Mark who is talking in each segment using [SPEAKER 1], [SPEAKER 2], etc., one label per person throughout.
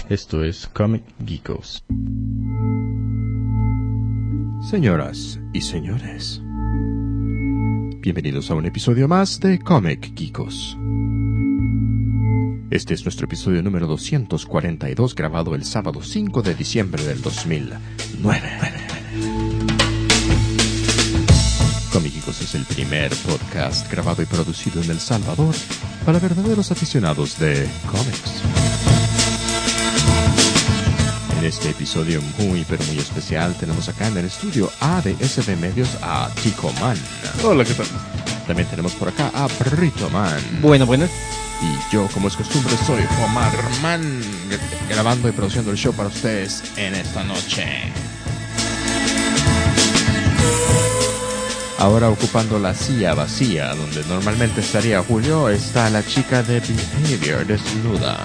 [SPEAKER 1] Esto es Comic Geekos.
[SPEAKER 2] Señoras y señores, bienvenidos a un episodio más de Comic Geekos. Este es nuestro episodio número 242, grabado el sábado 5 de diciembre del 2009. Comic Geekos es el primer podcast grabado y producido en El Salvador para verdaderos aficionados de cómics. En este episodio muy especial tenemos acá en el estudio A de SB Medios a Tico Man.
[SPEAKER 3] Hola, ¿qué tal?
[SPEAKER 2] También tenemos por acá a Brito Man.
[SPEAKER 4] Buenas.
[SPEAKER 2] Y yo, como es costumbre, soy Omar Man, grabando y produciendo el show para ustedes en esta noche. Ahora, ocupando la silla vacía donde normalmente estaría Julio, está la chica de Behavior desnuda.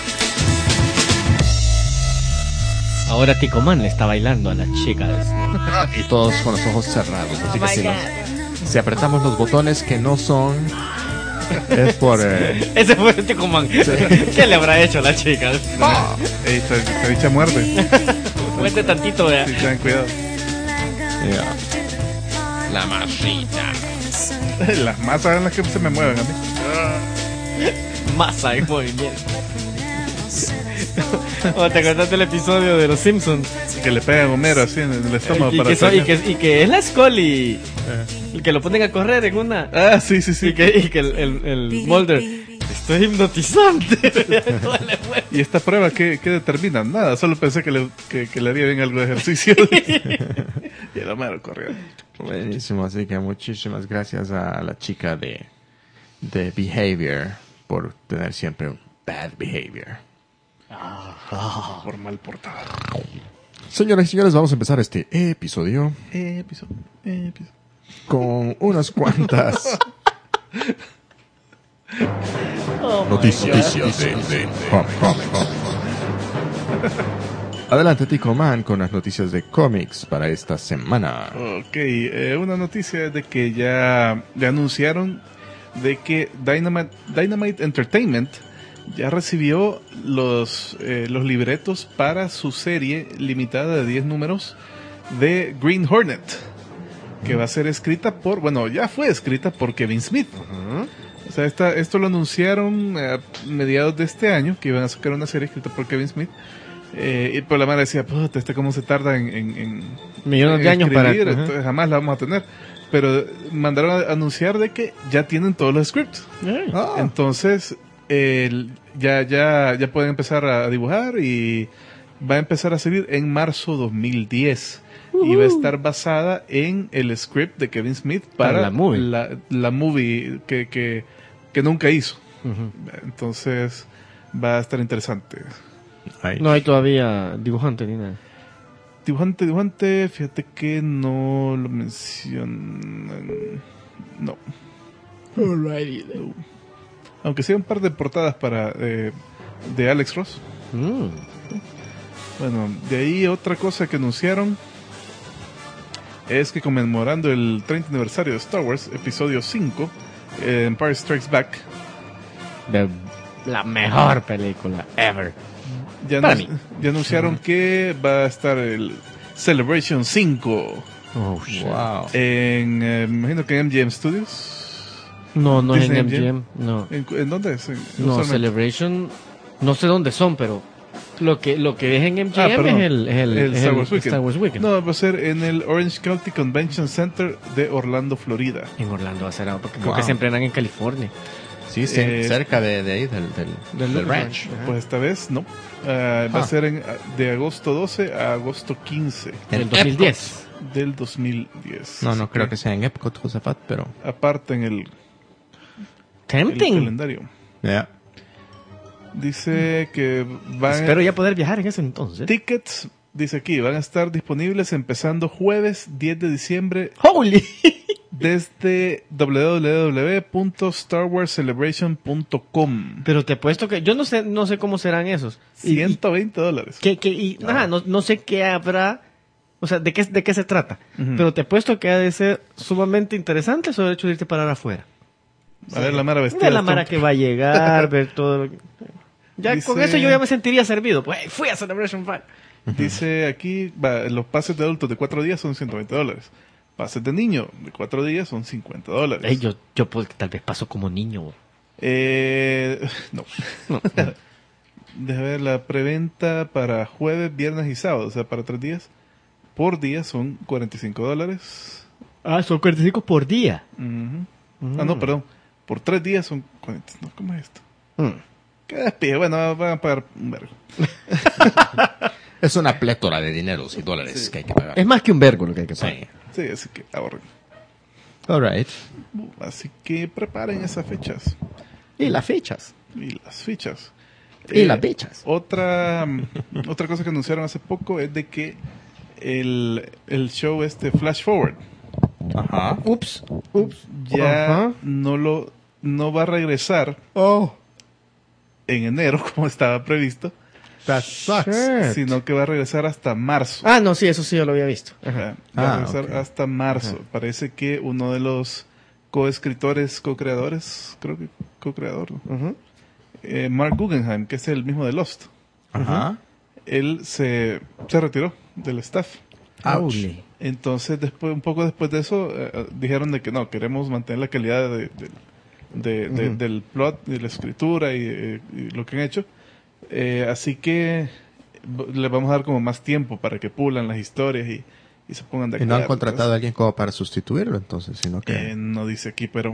[SPEAKER 4] Ahora Tico Man le está bailando a la chica.
[SPEAKER 2] Y todos con los ojos cerrados. Así que si apretamos los botones que no son, es por...
[SPEAKER 4] Ese fue el Tico Man. Sí. ¿Qué le habrá hecho a la chica?
[SPEAKER 3] Esta bicha muerde.
[SPEAKER 4] Muerte tantito, vea.
[SPEAKER 3] Sí, ten cuidado.
[SPEAKER 2] Yeah. La masita.
[SPEAKER 3] Las masas son las que se me mueven a mí.
[SPEAKER 4] Masa en movimiento. ¿O te acordaste del episodio de Los Simpsons?
[SPEAKER 3] Que le pegan a Homero así en el estómago
[SPEAKER 4] y que es la Scully. El que lo ponen a correr en una.
[SPEAKER 3] Ah, sí.
[SPEAKER 4] Y que el Mulder. Esto es hipnotizante.
[SPEAKER 3] ¿Y esta prueba qué determina? Nada, solo pensé que le haría bien algo de ejercicio. Y el Homero corrió.
[SPEAKER 2] Buenísimo, así que muchísimas gracias a la chica de Behavior por tener siempre bad behavior.
[SPEAKER 3] Por mal portada.
[SPEAKER 2] Señoras y señores, vamos a empezar este episodio con unas cuantas noticias de cómics. Adelante, Tico Man, con las noticias de cómics para esta semana.
[SPEAKER 3] Ok, una noticia de que ya anunciaron de que Dynamite Entertainment ya recibió los libretos para su serie limitada de 10 números de Green Hornet, que va a ser escrita ya fue escrita por Kevin Smith. O sea, esto lo anunciaron a mediados de este año, que iban a sacar una serie escrita por Kevin Smith. Y por la madre decía, puta, cómo se tarda en
[SPEAKER 4] millones de años para...
[SPEAKER 3] Entonces jamás la vamos a tener. Pero mandaron a anunciar de que ya tienen todos los scripts. Entonces ya pueden empezar a dibujar y va a empezar a salir en marzo 2010. Y va a estar basada en el script de Kevin Smith para
[SPEAKER 4] la movie,
[SPEAKER 3] la movie que nunca hizo. Entonces va a estar interesante.
[SPEAKER 4] No hay todavía dibujante ni nada.
[SPEAKER 3] Dibujante, fíjate que no lo mencionan. No.
[SPEAKER 4] Alrighty.
[SPEAKER 3] No. Aunque sea un par de portadas para de Alex Ross. Bueno, de ahí otra cosa que anunciaron es que conmemorando el 30 aniversario de Star Wars, episodio 5, Empire Strikes Back.
[SPEAKER 4] La mejor película ever.
[SPEAKER 3] Ya anunciaron que va a estar el Celebration 5.
[SPEAKER 4] Oh, shit.
[SPEAKER 3] Wow. Me imagino que en MGM Studios.
[SPEAKER 4] No es
[SPEAKER 3] Disney
[SPEAKER 4] en MGM. No.
[SPEAKER 3] ¿En dónde es?
[SPEAKER 4] No, Celebration. No sé dónde son, pero lo que es en MGM es el Star Wars Weekend.
[SPEAKER 3] No, va a ser en el Orange County Convention Center de Orlando, Florida.
[SPEAKER 4] En Orlando va a ser, porque creo que se entrenan en California.
[SPEAKER 2] Sí, cerca de ahí, del ranch.
[SPEAKER 3] Pues esta vez no. Va a ser de agosto 12 a agosto 15.
[SPEAKER 4] Del 2010.
[SPEAKER 3] Del 2010.
[SPEAKER 2] No creo que sea en Epcot, Josafat, pero...
[SPEAKER 3] Aparte en el calendario.
[SPEAKER 2] Yeah.
[SPEAKER 3] Dice que
[SPEAKER 4] espero ya poder viajar en ese entonces.
[SPEAKER 3] Tickets, dice aquí, van a estar disponibles empezando jueves 10 de diciembre.
[SPEAKER 4] ¡Holy!
[SPEAKER 3] Desde www.starwarscelebration.com.
[SPEAKER 4] Pero te apuesto que yo no sé cómo serán esos.
[SPEAKER 3] $120.
[SPEAKER 4] No sé qué habrá, o sea, de qué se trata. Pero te apuesto que ha de ser sumamente interesante sobre el hecho de irte a parar afuera.
[SPEAKER 3] A ver la Mara vestida.
[SPEAKER 4] Ver la Mara que va a llegar, ver todo lo que... Ya con eso yo ya me sentiría servido. Pues fui a Celebration 5.
[SPEAKER 3] Dice aquí, los pases de adultos de 4 días son $120. Pases de niño de 4 días son $50.
[SPEAKER 4] Yo pues, tal vez paso como niño.
[SPEAKER 3] No. Deja ver, la preventa para jueves, viernes y sábado, o sea, para 3 días. Por día son $45.
[SPEAKER 4] Ah, son 45 por día.
[SPEAKER 3] Ah, no, perdón. Por 3 días son 40. No, ¿cómo es esto? ¿Qué despide? Bueno, van a pagar un vergo.
[SPEAKER 2] Es una plétora de dineros y dólares que hay que pagar.
[SPEAKER 4] Es más que un vergo lo que hay que pagar.
[SPEAKER 3] Sí, así que ahorren.
[SPEAKER 2] All right.
[SPEAKER 3] Así que preparen esas fechas.
[SPEAKER 4] Y las fechas.
[SPEAKER 3] Y las fichas.
[SPEAKER 4] Y las bichas.
[SPEAKER 3] Otra cosa que anunciaron hace poco es de que el show Flash Forward.
[SPEAKER 2] Ajá.
[SPEAKER 4] Ups.
[SPEAKER 3] Ya no va a regresar en enero como estaba previsto.
[SPEAKER 2] That sucks.
[SPEAKER 3] Sino que va a regresar hasta marzo.
[SPEAKER 4] Ah, no, sí, eso sí yo lo había visto.
[SPEAKER 3] Va a regresar hasta marzo. Ajá. Parece que uno de los co-creadores, creo que co-creador, ¿no? Mark Guggenheim, que es el mismo de Lost.
[SPEAKER 2] Ajá.
[SPEAKER 3] Él se retiró del staff.
[SPEAKER 2] Ouch.
[SPEAKER 3] Entonces, un poco después de eso, dijeron de que no, queremos mantener la calidad del plot, de la escritura y lo que han hecho. Así que le vamos a dar como más tiempo para que pulan las historias y se pongan de acuerdo.
[SPEAKER 2] ¿Y no han contratado a alguien como para sustituirlo entonces? Sino que...
[SPEAKER 3] no dice aquí, pero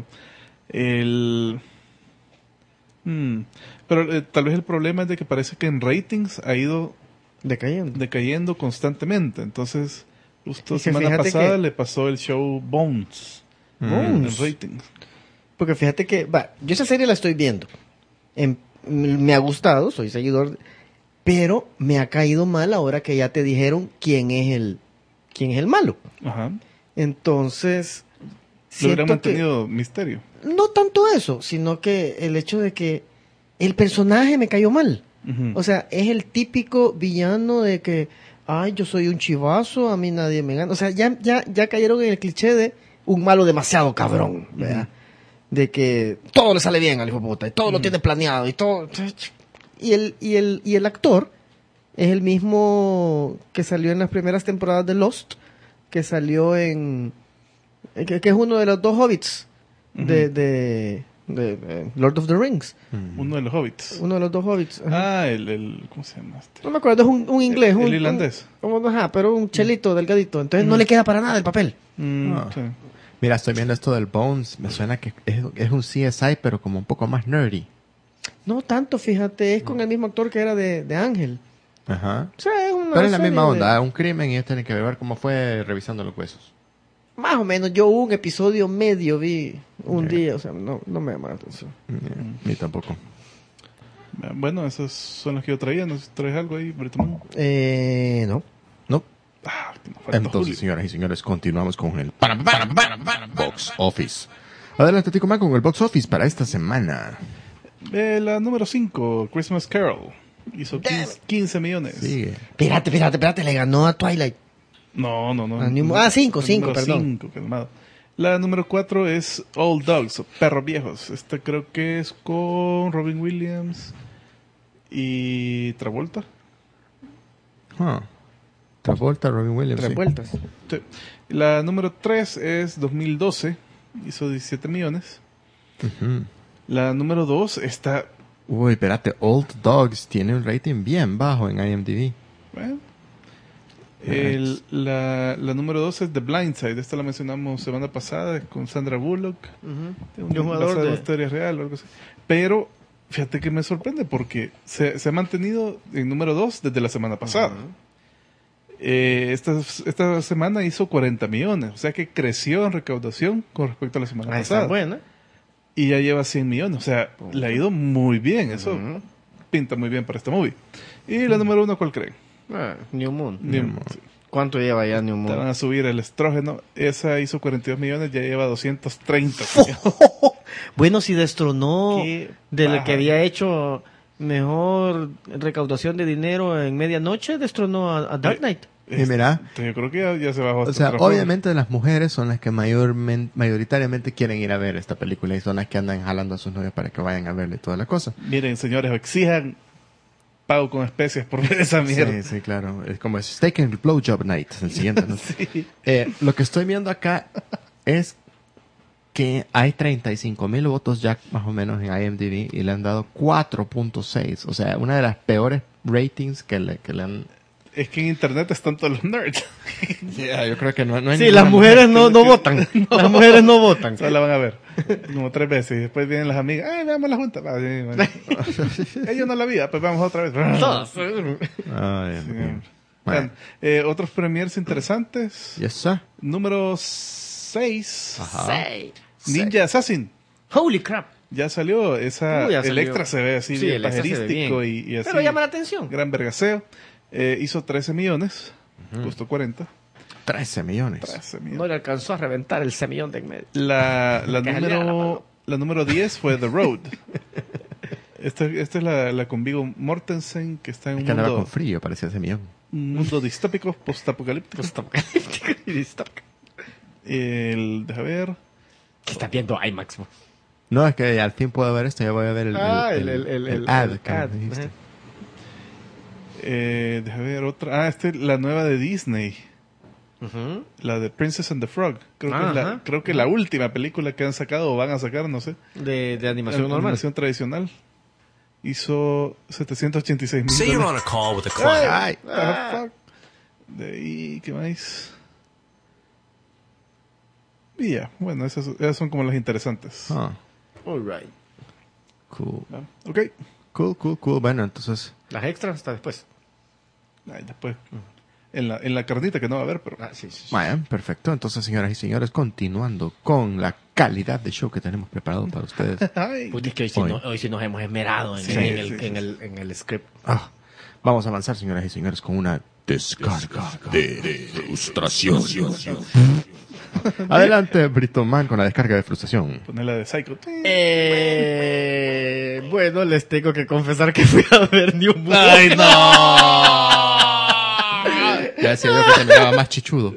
[SPEAKER 3] pero tal vez el problema es de que parece que en ratings ha ido decayendo constantemente. Entonces, justo semana pasada le pasó el show Bones en ratings.
[SPEAKER 4] Porque fíjate que, yo esa serie la estoy viendo. Me ha gustado, soy seguidor, pero me ha caído mal ahora que ya te dijeron quién es el malo. Ajá. Entonces,
[SPEAKER 3] lo hubieran mantenido misterio.
[SPEAKER 4] No tanto eso, sino que el hecho de que el personaje me cayó mal. O sea, es el típico villano de que, yo soy un chivazo, a mí nadie me gana. O sea, ya cayeron en el cliché de un malo demasiado cabrón, ¿verdad? De que todo le sale bien al hijo de puta, y todo lo tiene planeado, y todo. Y el actor es el mismo que salió en las primeras temporadas de Lost, que salió que es uno de los 2 hobbits de Lord of the Rings.
[SPEAKER 3] Uno de los hobbits.
[SPEAKER 4] Uno de los 2 hobbits.
[SPEAKER 3] Ajá. ¿Cómo se llama este?
[SPEAKER 4] No me acuerdo, es un inglés.
[SPEAKER 3] El irlandés.
[SPEAKER 4] Pero un chelito delgadito. Entonces no le queda para nada el papel.
[SPEAKER 3] Sí.
[SPEAKER 2] Mira, estoy viendo esto del Bones. Me suena que es un CSI, pero como un poco más nerdy.
[SPEAKER 4] No tanto, fíjate. Es con el mismo actor que era de Ángel.
[SPEAKER 2] Ajá.
[SPEAKER 4] O sea,
[SPEAKER 2] pero es la misma onda. Un crimen y ellos tienen que ver cómo fue revisando los huesos.
[SPEAKER 4] Más o menos. Yo un episodio medio vi un día. O sea, no me llamó la atención.
[SPEAKER 2] Ni tampoco.
[SPEAKER 3] Bueno, esos son los que yo traía. ¿No traes algo ahí, Britomón?
[SPEAKER 4] No.
[SPEAKER 2] Entonces, señoras y señores, continuamos con el Box Office. Adelante, Tico Man, con el Box Office para esta semana.
[SPEAKER 3] La número 5, Christmas Carol. Hizo 15 millones.
[SPEAKER 2] Sigue.
[SPEAKER 4] Espérate, le ganó a Twilight.
[SPEAKER 3] No.
[SPEAKER 4] 5, perdón.
[SPEAKER 3] 5, calmado. La número 4 es Old Dogs, o Perros Viejos. Esta creo que es con Robin Williams y Travolta.
[SPEAKER 2] Travolta, Robin Williams.
[SPEAKER 4] 3 vueltas.
[SPEAKER 3] Sí. La número 3 es 2012. Hizo 17 millones. La número 2 está...
[SPEAKER 2] Uy, espérate. Old Dogs tiene un rating bien bajo en IMDb.
[SPEAKER 3] Bueno. La número 2 es The Blind Side. Esta la mencionamos semana pasada. Es con Sandra Bullock. Un jugador de historia real o algo así. Pero fíjate que me sorprende porque se ha mantenido en número 2 desde la semana pasada. Esta semana hizo 40 millones. O sea que creció en recaudación con respecto a la semana pasada.
[SPEAKER 4] Está buena.
[SPEAKER 3] Y ya lleva 100 millones. O sea, le ha ido muy bien. Eso pinta muy bien para esta movie. Y la número 1, ¿cuál creen?
[SPEAKER 4] New Moon.
[SPEAKER 3] Sí.
[SPEAKER 4] ¿Cuánto lleva ya New Moon?
[SPEAKER 3] Te van a subir el estrógeno. Esa hizo 42 millones, ya lleva 230.
[SPEAKER 4] Bueno, si destronó de lo que había hecho mejor recaudación de dinero en medianoche, destronó a Dark Knight.
[SPEAKER 2] Y mira,
[SPEAKER 3] yo creo que ya se bajó.
[SPEAKER 2] O sea, obviamente las mujeres son las que mayoritariamente quieren ir a ver esta película y son las que andan jalando a sus novios para que vayan a verle toda la cosa.
[SPEAKER 3] Miren, señores, exijan pago con especias por ver esa mierda.
[SPEAKER 2] Sí, sí, claro. Es como Steak and Blowjob Night, el siguiente, ¿no?
[SPEAKER 3] Sí.
[SPEAKER 2] Lo que estoy viendo acá es que hay 35,000 votos ya más o menos en IMDb y le han dado 4.6. O sea, una de las peores ratings que le han...
[SPEAKER 3] Es que en internet están todos los nerds.
[SPEAKER 2] Yeah, yo creo que no hay
[SPEAKER 4] Sí,
[SPEAKER 2] ninguna
[SPEAKER 4] las mujeres no votan. Las mujeres no votan.
[SPEAKER 3] Solo la van a ver como 3 veces. Y después vienen las amigas. ¡Ay, veamos la junta! Ah, sí, bueno. Ellos no la vi, pues vamos otra vez.
[SPEAKER 4] Todas.
[SPEAKER 2] Ay,
[SPEAKER 3] Sí,
[SPEAKER 2] bueno.
[SPEAKER 3] Bueno, otros premiers interesantes.
[SPEAKER 2] Yes, sir.
[SPEAKER 3] Número 6.
[SPEAKER 2] Ajá.
[SPEAKER 3] Ninja Assassin.
[SPEAKER 4] Holy crap.
[SPEAKER 3] Ya salió. Esa,
[SPEAKER 4] Ya
[SPEAKER 3] el
[SPEAKER 4] salió.
[SPEAKER 3] extra se ve así
[SPEAKER 4] Sí,
[SPEAKER 3] bien
[SPEAKER 4] el extra se ve
[SPEAKER 3] pajerístico
[SPEAKER 4] bien.
[SPEAKER 3] y así.
[SPEAKER 4] Pero llama la atención.
[SPEAKER 3] Gran vergaseo. Hizo 13 millones. Costó 40.
[SPEAKER 2] 13 millones.
[SPEAKER 3] 13 millones.
[SPEAKER 4] No le alcanzó a reventar el semillón de en medio.
[SPEAKER 3] La
[SPEAKER 4] Que saliera la paloma.
[SPEAKER 3] número 10 fue The Road. Esta es la con Viggo Mortensen, que está en
[SPEAKER 2] Es
[SPEAKER 3] un
[SPEAKER 2] que andaba con
[SPEAKER 3] mundo,
[SPEAKER 2] frío, parecía ese millón.
[SPEAKER 3] distópico, postapocalíptico.
[SPEAKER 4] Postapocalíptico y distópico.
[SPEAKER 3] Deja ver.
[SPEAKER 4] ¿Qué estás viendo IMAX? Vos?
[SPEAKER 2] No, es que al fin puedo ver esto, ya voy a ver el ad.
[SPEAKER 4] el
[SPEAKER 2] que me
[SPEAKER 4] ad,
[SPEAKER 2] dijiste.
[SPEAKER 4] ajá.
[SPEAKER 3] Deja ver otra. La nueva de Disney.
[SPEAKER 4] Ujú.
[SPEAKER 3] La de Princess and the Frog. Creo que,
[SPEAKER 4] Ajá.
[SPEAKER 3] creo que la última película que han sacado o van a sacar, no sé.
[SPEAKER 4] De animación normal.
[SPEAKER 3] Animación tradicional. Hizo 786
[SPEAKER 5] Say you're
[SPEAKER 3] millones.
[SPEAKER 5] on a call with a client.
[SPEAKER 2] Ay,
[SPEAKER 3] Fuck. De ahí, ¿qué más? Y ya, bueno, esas son como las interesantes.
[SPEAKER 2] ah,
[SPEAKER 4] All right.
[SPEAKER 2] cool.
[SPEAKER 3] ¿No? Ok.
[SPEAKER 2] Cool. Bueno, entonces,
[SPEAKER 4] Las extras hasta después.
[SPEAKER 3] Ahí después. En la carnita que no va a haber, pero.
[SPEAKER 4] Ah, sí.
[SPEAKER 2] vaya, perfecto. Entonces, señoras y señores, continuando con la calidad de show que tenemos preparado para ustedes.
[SPEAKER 3] Ay,
[SPEAKER 4] Pues es que hoy sí nos hemos esmerado en,
[SPEAKER 3] Sí,
[SPEAKER 4] en
[SPEAKER 3] sí,
[SPEAKER 4] en el script.
[SPEAKER 2] Ah, vamos a avanzar, señoras y señores, con una descarga de frustración. Adelante, Brito Man, con la descarga de frustración.
[SPEAKER 3] ponerla de Psycho.
[SPEAKER 4] Bueno, les tengo que confesar que fui a ver New Moon.
[SPEAKER 3] ¡Ay, no!
[SPEAKER 2] Ya decía yo que te miraba más chichudo.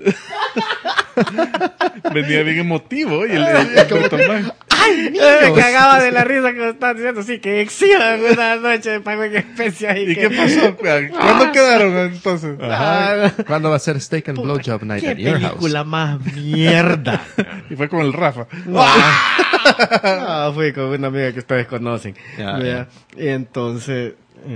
[SPEAKER 3] Venía bien emotivo y el Tomás.
[SPEAKER 4] Me cagaba de la risa que me estaban diciendo, sí, que exhiban una noche de pago en especias.
[SPEAKER 3] ¿Y qué pasó? ¿Cuándo quedaron entonces?
[SPEAKER 2] Ajá. ¿Cuándo va a ser Steak and Blowjob Night
[SPEAKER 4] ¿Qué
[SPEAKER 2] at your house?
[SPEAKER 4] película más mierda?
[SPEAKER 3] Y fue con el Rafa.
[SPEAKER 4] Fui con una amiga que ustedes conocen.
[SPEAKER 2] Ya,
[SPEAKER 4] Vea, y entonces...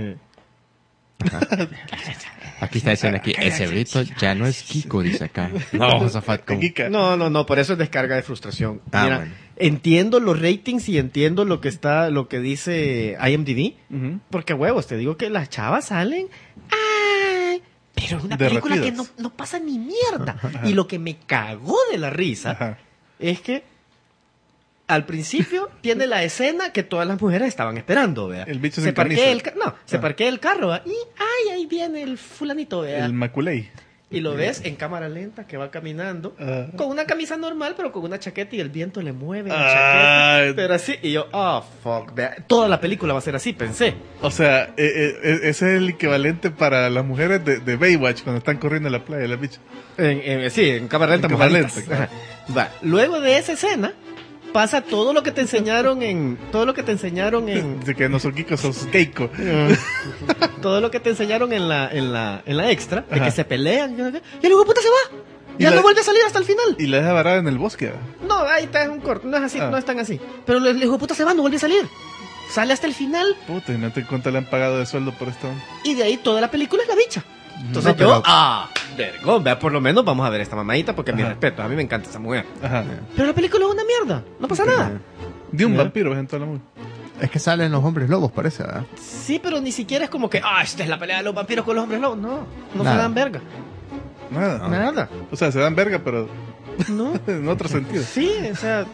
[SPEAKER 2] Aquí está diciendo aquí, ese Brito ya no es Kiko, dice acá. No, Zafat, como...
[SPEAKER 3] Kika.
[SPEAKER 4] No, por eso es descarga de frustración.
[SPEAKER 2] Ah,
[SPEAKER 4] Mira,
[SPEAKER 2] bueno.
[SPEAKER 4] entiendo los ratings y entiendo lo que dice IMDb,
[SPEAKER 3] Ujú.
[SPEAKER 4] porque huevos, te digo que las chavas salen, ¡ay! Pero es una película que
[SPEAKER 3] Derretidas.
[SPEAKER 4] no pasa ni mierda. Y lo que me cagó de la risa
[SPEAKER 3] Ajá.
[SPEAKER 4] es que al principio tiene la escena que todas las mujeres estaban esperando, vea.
[SPEAKER 3] El bicho
[SPEAKER 4] se
[SPEAKER 3] sin
[SPEAKER 4] parquea
[SPEAKER 3] camisa.
[SPEAKER 4] se parquea el carro, ¿va? Y ay, ahí viene el fulanito, vea.
[SPEAKER 3] El Maculey.
[SPEAKER 4] Y lo ves en cámara lenta que va caminando con una camisa normal, pero con una chaqueta y el viento le mueve la chaqueta. Pero así, y yo, fuck, vea. Toda la película va a ser así, pensé.
[SPEAKER 3] O sea, ese es el equivalente para las mujeres de Baywatch cuando están corriendo en la playa, las bichas.
[SPEAKER 4] Sí, en cámara lenta.
[SPEAKER 3] En cámara
[SPEAKER 4] mojaditas.
[SPEAKER 3] lenta, claro.
[SPEAKER 4] Va, luego de esa escena pasa todo lo que te enseñaron en
[SPEAKER 3] Dice que no son Kiko, son Keiko.
[SPEAKER 4] todo lo que te enseñaron en la extra, de
[SPEAKER 3] Ajá.
[SPEAKER 4] que se pelean, y el hijo de puta se va.
[SPEAKER 3] Y
[SPEAKER 4] Ya
[SPEAKER 3] la-
[SPEAKER 4] no vuelve a salir hasta el final.
[SPEAKER 3] Y la deja varada en el bosque. ¿verdad?
[SPEAKER 4] No, ahí está, es un corto, no es así,
[SPEAKER 3] Ah.
[SPEAKER 4] no es tan así. Pero el hijo de puta se va, no vuelve a salir. Sale hasta el final
[SPEAKER 3] Puta, y no te cuánto le han pagado de sueldo por esto.
[SPEAKER 4] y de ahí toda la película es la bicha. Entonces
[SPEAKER 2] No, pero-
[SPEAKER 4] vergón, vea, por lo menos vamos a ver esta mamadita porque mi
[SPEAKER 3] Ajá.
[SPEAKER 4] respeto, a mí me encanta esa mujer.
[SPEAKER 3] Ajá.
[SPEAKER 4] Pero la película es una mierda, no pasa nada.
[SPEAKER 3] De un
[SPEAKER 2] Ya.
[SPEAKER 3] vampiro, ves en toda la movie.
[SPEAKER 2] Es que salen los hombres lobos, parece, ¿verdad?
[SPEAKER 4] Sí, pero ni siquiera es como que, esta es la pelea de los vampiros con los hombres lobos. No se
[SPEAKER 2] Nada.
[SPEAKER 4] dan verga.
[SPEAKER 3] Nada.
[SPEAKER 4] Nada.
[SPEAKER 3] O sea, se dan verga, pero
[SPEAKER 4] No.
[SPEAKER 3] en otro sentido.
[SPEAKER 4] Sí, o sea.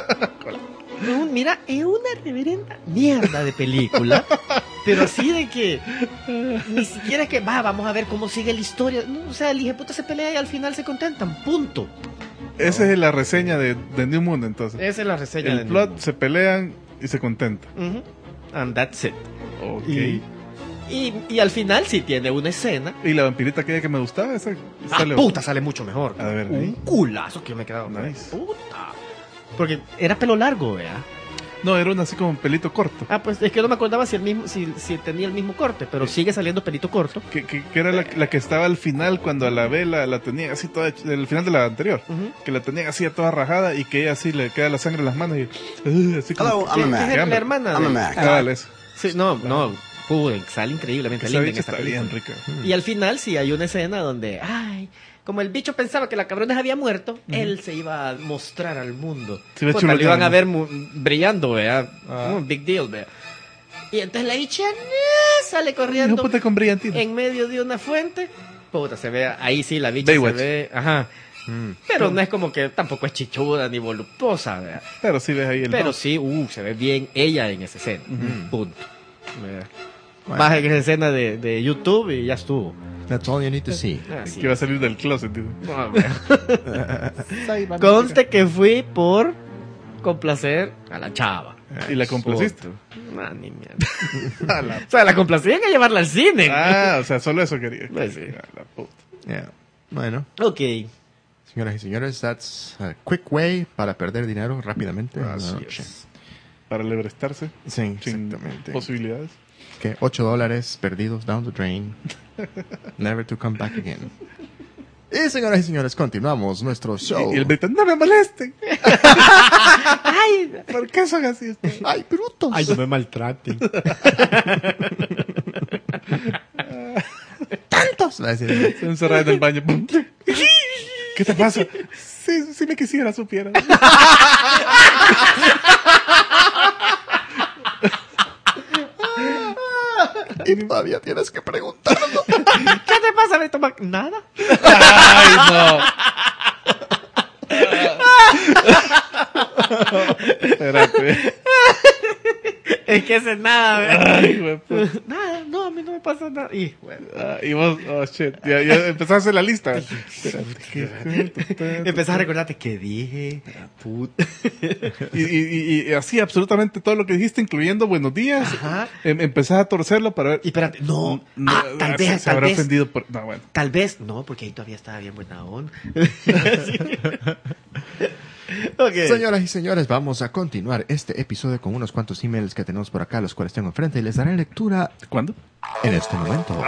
[SPEAKER 4] Mira, es una reverenda mierda de película. Pero así de que. Ni siquiera es que, vamos a ver cómo sigue la historia. No, o sea, el hijo de puta se pelea y al final se contentan. Punto.
[SPEAKER 3] Esa es la reseña de New Moon, entonces.
[SPEAKER 4] Esa es la reseña
[SPEAKER 3] El
[SPEAKER 4] de
[SPEAKER 3] plot, se pelean y se contentan.
[SPEAKER 4] Ujú. And that's it.
[SPEAKER 3] Ok.
[SPEAKER 4] Y al final sí tiene una escena.
[SPEAKER 3] Y la vampirita aquella que me gustaba, esa sale.
[SPEAKER 4] Puta, sale mucho mejor.
[SPEAKER 3] A ver,
[SPEAKER 4] un
[SPEAKER 3] ahí.
[SPEAKER 4] culazo que yo me he quedado.
[SPEAKER 3] Nice.
[SPEAKER 4] Puta. Porque era pelo largo, vea.
[SPEAKER 3] No, era una así como pelito corto.
[SPEAKER 4] Ah, pues es que no me acordaba si tenía el mismo corte, pero sigue saliendo pelito corto.
[SPEAKER 3] Que era la que estaba al final cuando a la B la tenía así toda, el final de la anterior, que la tenía así toda rajada y que ella así le queda la sangre en las manos y así como...
[SPEAKER 5] Hello, I'm a Mac.
[SPEAKER 4] ¿Qué es la hermana?
[SPEAKER 5] I'm a
[SPEAKER 4] de-
[SPEAKER 5] Mac.
[SPEAKER 3] Cabal, eso.
[SPEAKER 4] Sí, sale increíblemente
[SPEAKER 3] Esa
[SPEAKER 4] linda en
[SPEAKER 3] bicha
[SPEAKER 4] esta
[SPEAKER 3] está
[SPEAKER 4] película.
[SPEAKER 3] bien rica.
[SPEAKER 4] Y al final sí hay una escena donde, como el bicho pensaba que la cabrona había muerto, él se iba a mostrar al mundo.
[SPEAKER 3] Se iba a
[SPEAKER 4] Puta, lo
[SPEAKER 3] chulotear,
[SPEAKER 4] iban a
[SPEAKER 3] ¿no?
[SPEAKER 4] ver brillando, vea. Big deal, vea. Y entonces la bicha sale
[SPEAKER 3] Hijo
[SPEAKER 4] corriendo
[SPEAKER 3] puta con brillantina.
[SPEAKER 4] en medio de una fuente. Puta, se ve, ahí sí la bicha
[SPEAKER 3] Baywatch.
[SPEAKER 4] se ve, pero no es como que tampoco es chichuda ni voluptuosa, vea.
[SPEAKER 3] Pero sí ves ahí el...
[SPEAKER 4] Pero sí, se ve bien ella en esa escena. Punto. Vea.
[SPEAKER 2] Bueno.
[SPEAKER 4] Baja esa escena de YouTube y ya estuvo.
[SPEAKER 2] That's all you need to see.
[SPEAKER 4] Así
[SPEAKER 3] que va a salir del closet, digo.
[SPEAKER 4] No, vea. Conste que fui por complacer a la chava.
[SPEAKER 3] ¿Y la complaciste?
[SPEAKER 4] No, ni mierda. O sea, la complací en llevarla al cine.
[SPEAKER 3] O sea, solo eso quería.
[SPEAKER 4] Pues sí.
[SPEAKER 3] A la puta.
[SPEAKER 2] Yeah. Bueno,
[SPEAKER 4] Ok.
[SPEAKER 2] señoras y señores, that's a quick way para perder dinero rápidamente. en una
[SPEAKER 3] Así
[SPEAKER 2] noche.
[SPEAKER 3] es. Para lebrestarse.
[SPEAKER 2] Sí,
[SPEAKER 3] Sin
[SPEAKER 2] exactamente.
[SPEAKER 3] posibilidades.
[SPEAKER 2] Que $8 perdidos down the drain. Never to come back again. Y señoras y señores, continuamos nuestro show.
[SPEAKER 3] Y el Brita, no me molesten.
[SPEAKER 4] Ay,
[SPEAKER 3] ¿Por qué son así ustedes?
[SPEAKER 2] ¡Ay, brutos!
[SPEAKER 4] ay, no me maltraten.
[SPEAKER 2] ¡Tantos! Va a decir.
[SPEAKER 3] Se encerrada en el baño. ¡Pum! ¿Qué te pasa? Sí me quisiera, supiera.
[SPEAKER 2] Y todavía tienes que preguntarlo.
[SPEAKER 4] ¿Qué te pasa? ¿Me toma nada?
[SPEAKER 3] ¡Ay, no! Espérate.
[SPEAKER 4] Es que ese nada, ¿verdad?
[SPEAKER 3] Ay, güey, puta.
[SPEAKER 4] Nada, no, a mí no me pasa nada. Y, bueno,
[SPEAKER 3] Y vos, oh shit, ya empezaste a hacer la lista.
[SPEAKER 4] empezás a recordarte que dije, puta.
[SPEAKER 3] Y así absolutamente todo lo que dijiste, incluyendo buenos días,
[SPEAKER 4] Ajá.
[SPEAKER 3] empezás a torcerlo para ver.
[SPEAKER 4] Y espérate, no, tal
[SPEAKER 3] se
[SPEAKER 4] vez,
[SPEAKER 3] habrá ofendido por. No, bueno.
[SPEAKER 4] Tal vez, no, porque ahí todavía estaba bien buena onda. Okay.
[SPEAKER 2] Señoras y señores, vamos a continuar este episodio con unos cuantos emails que tenemos por acá, los cuales tengo enfrente y les daré lectura
[SPEAKER 3] ¿Cuándo?
[SPEAKER 2] en este momento.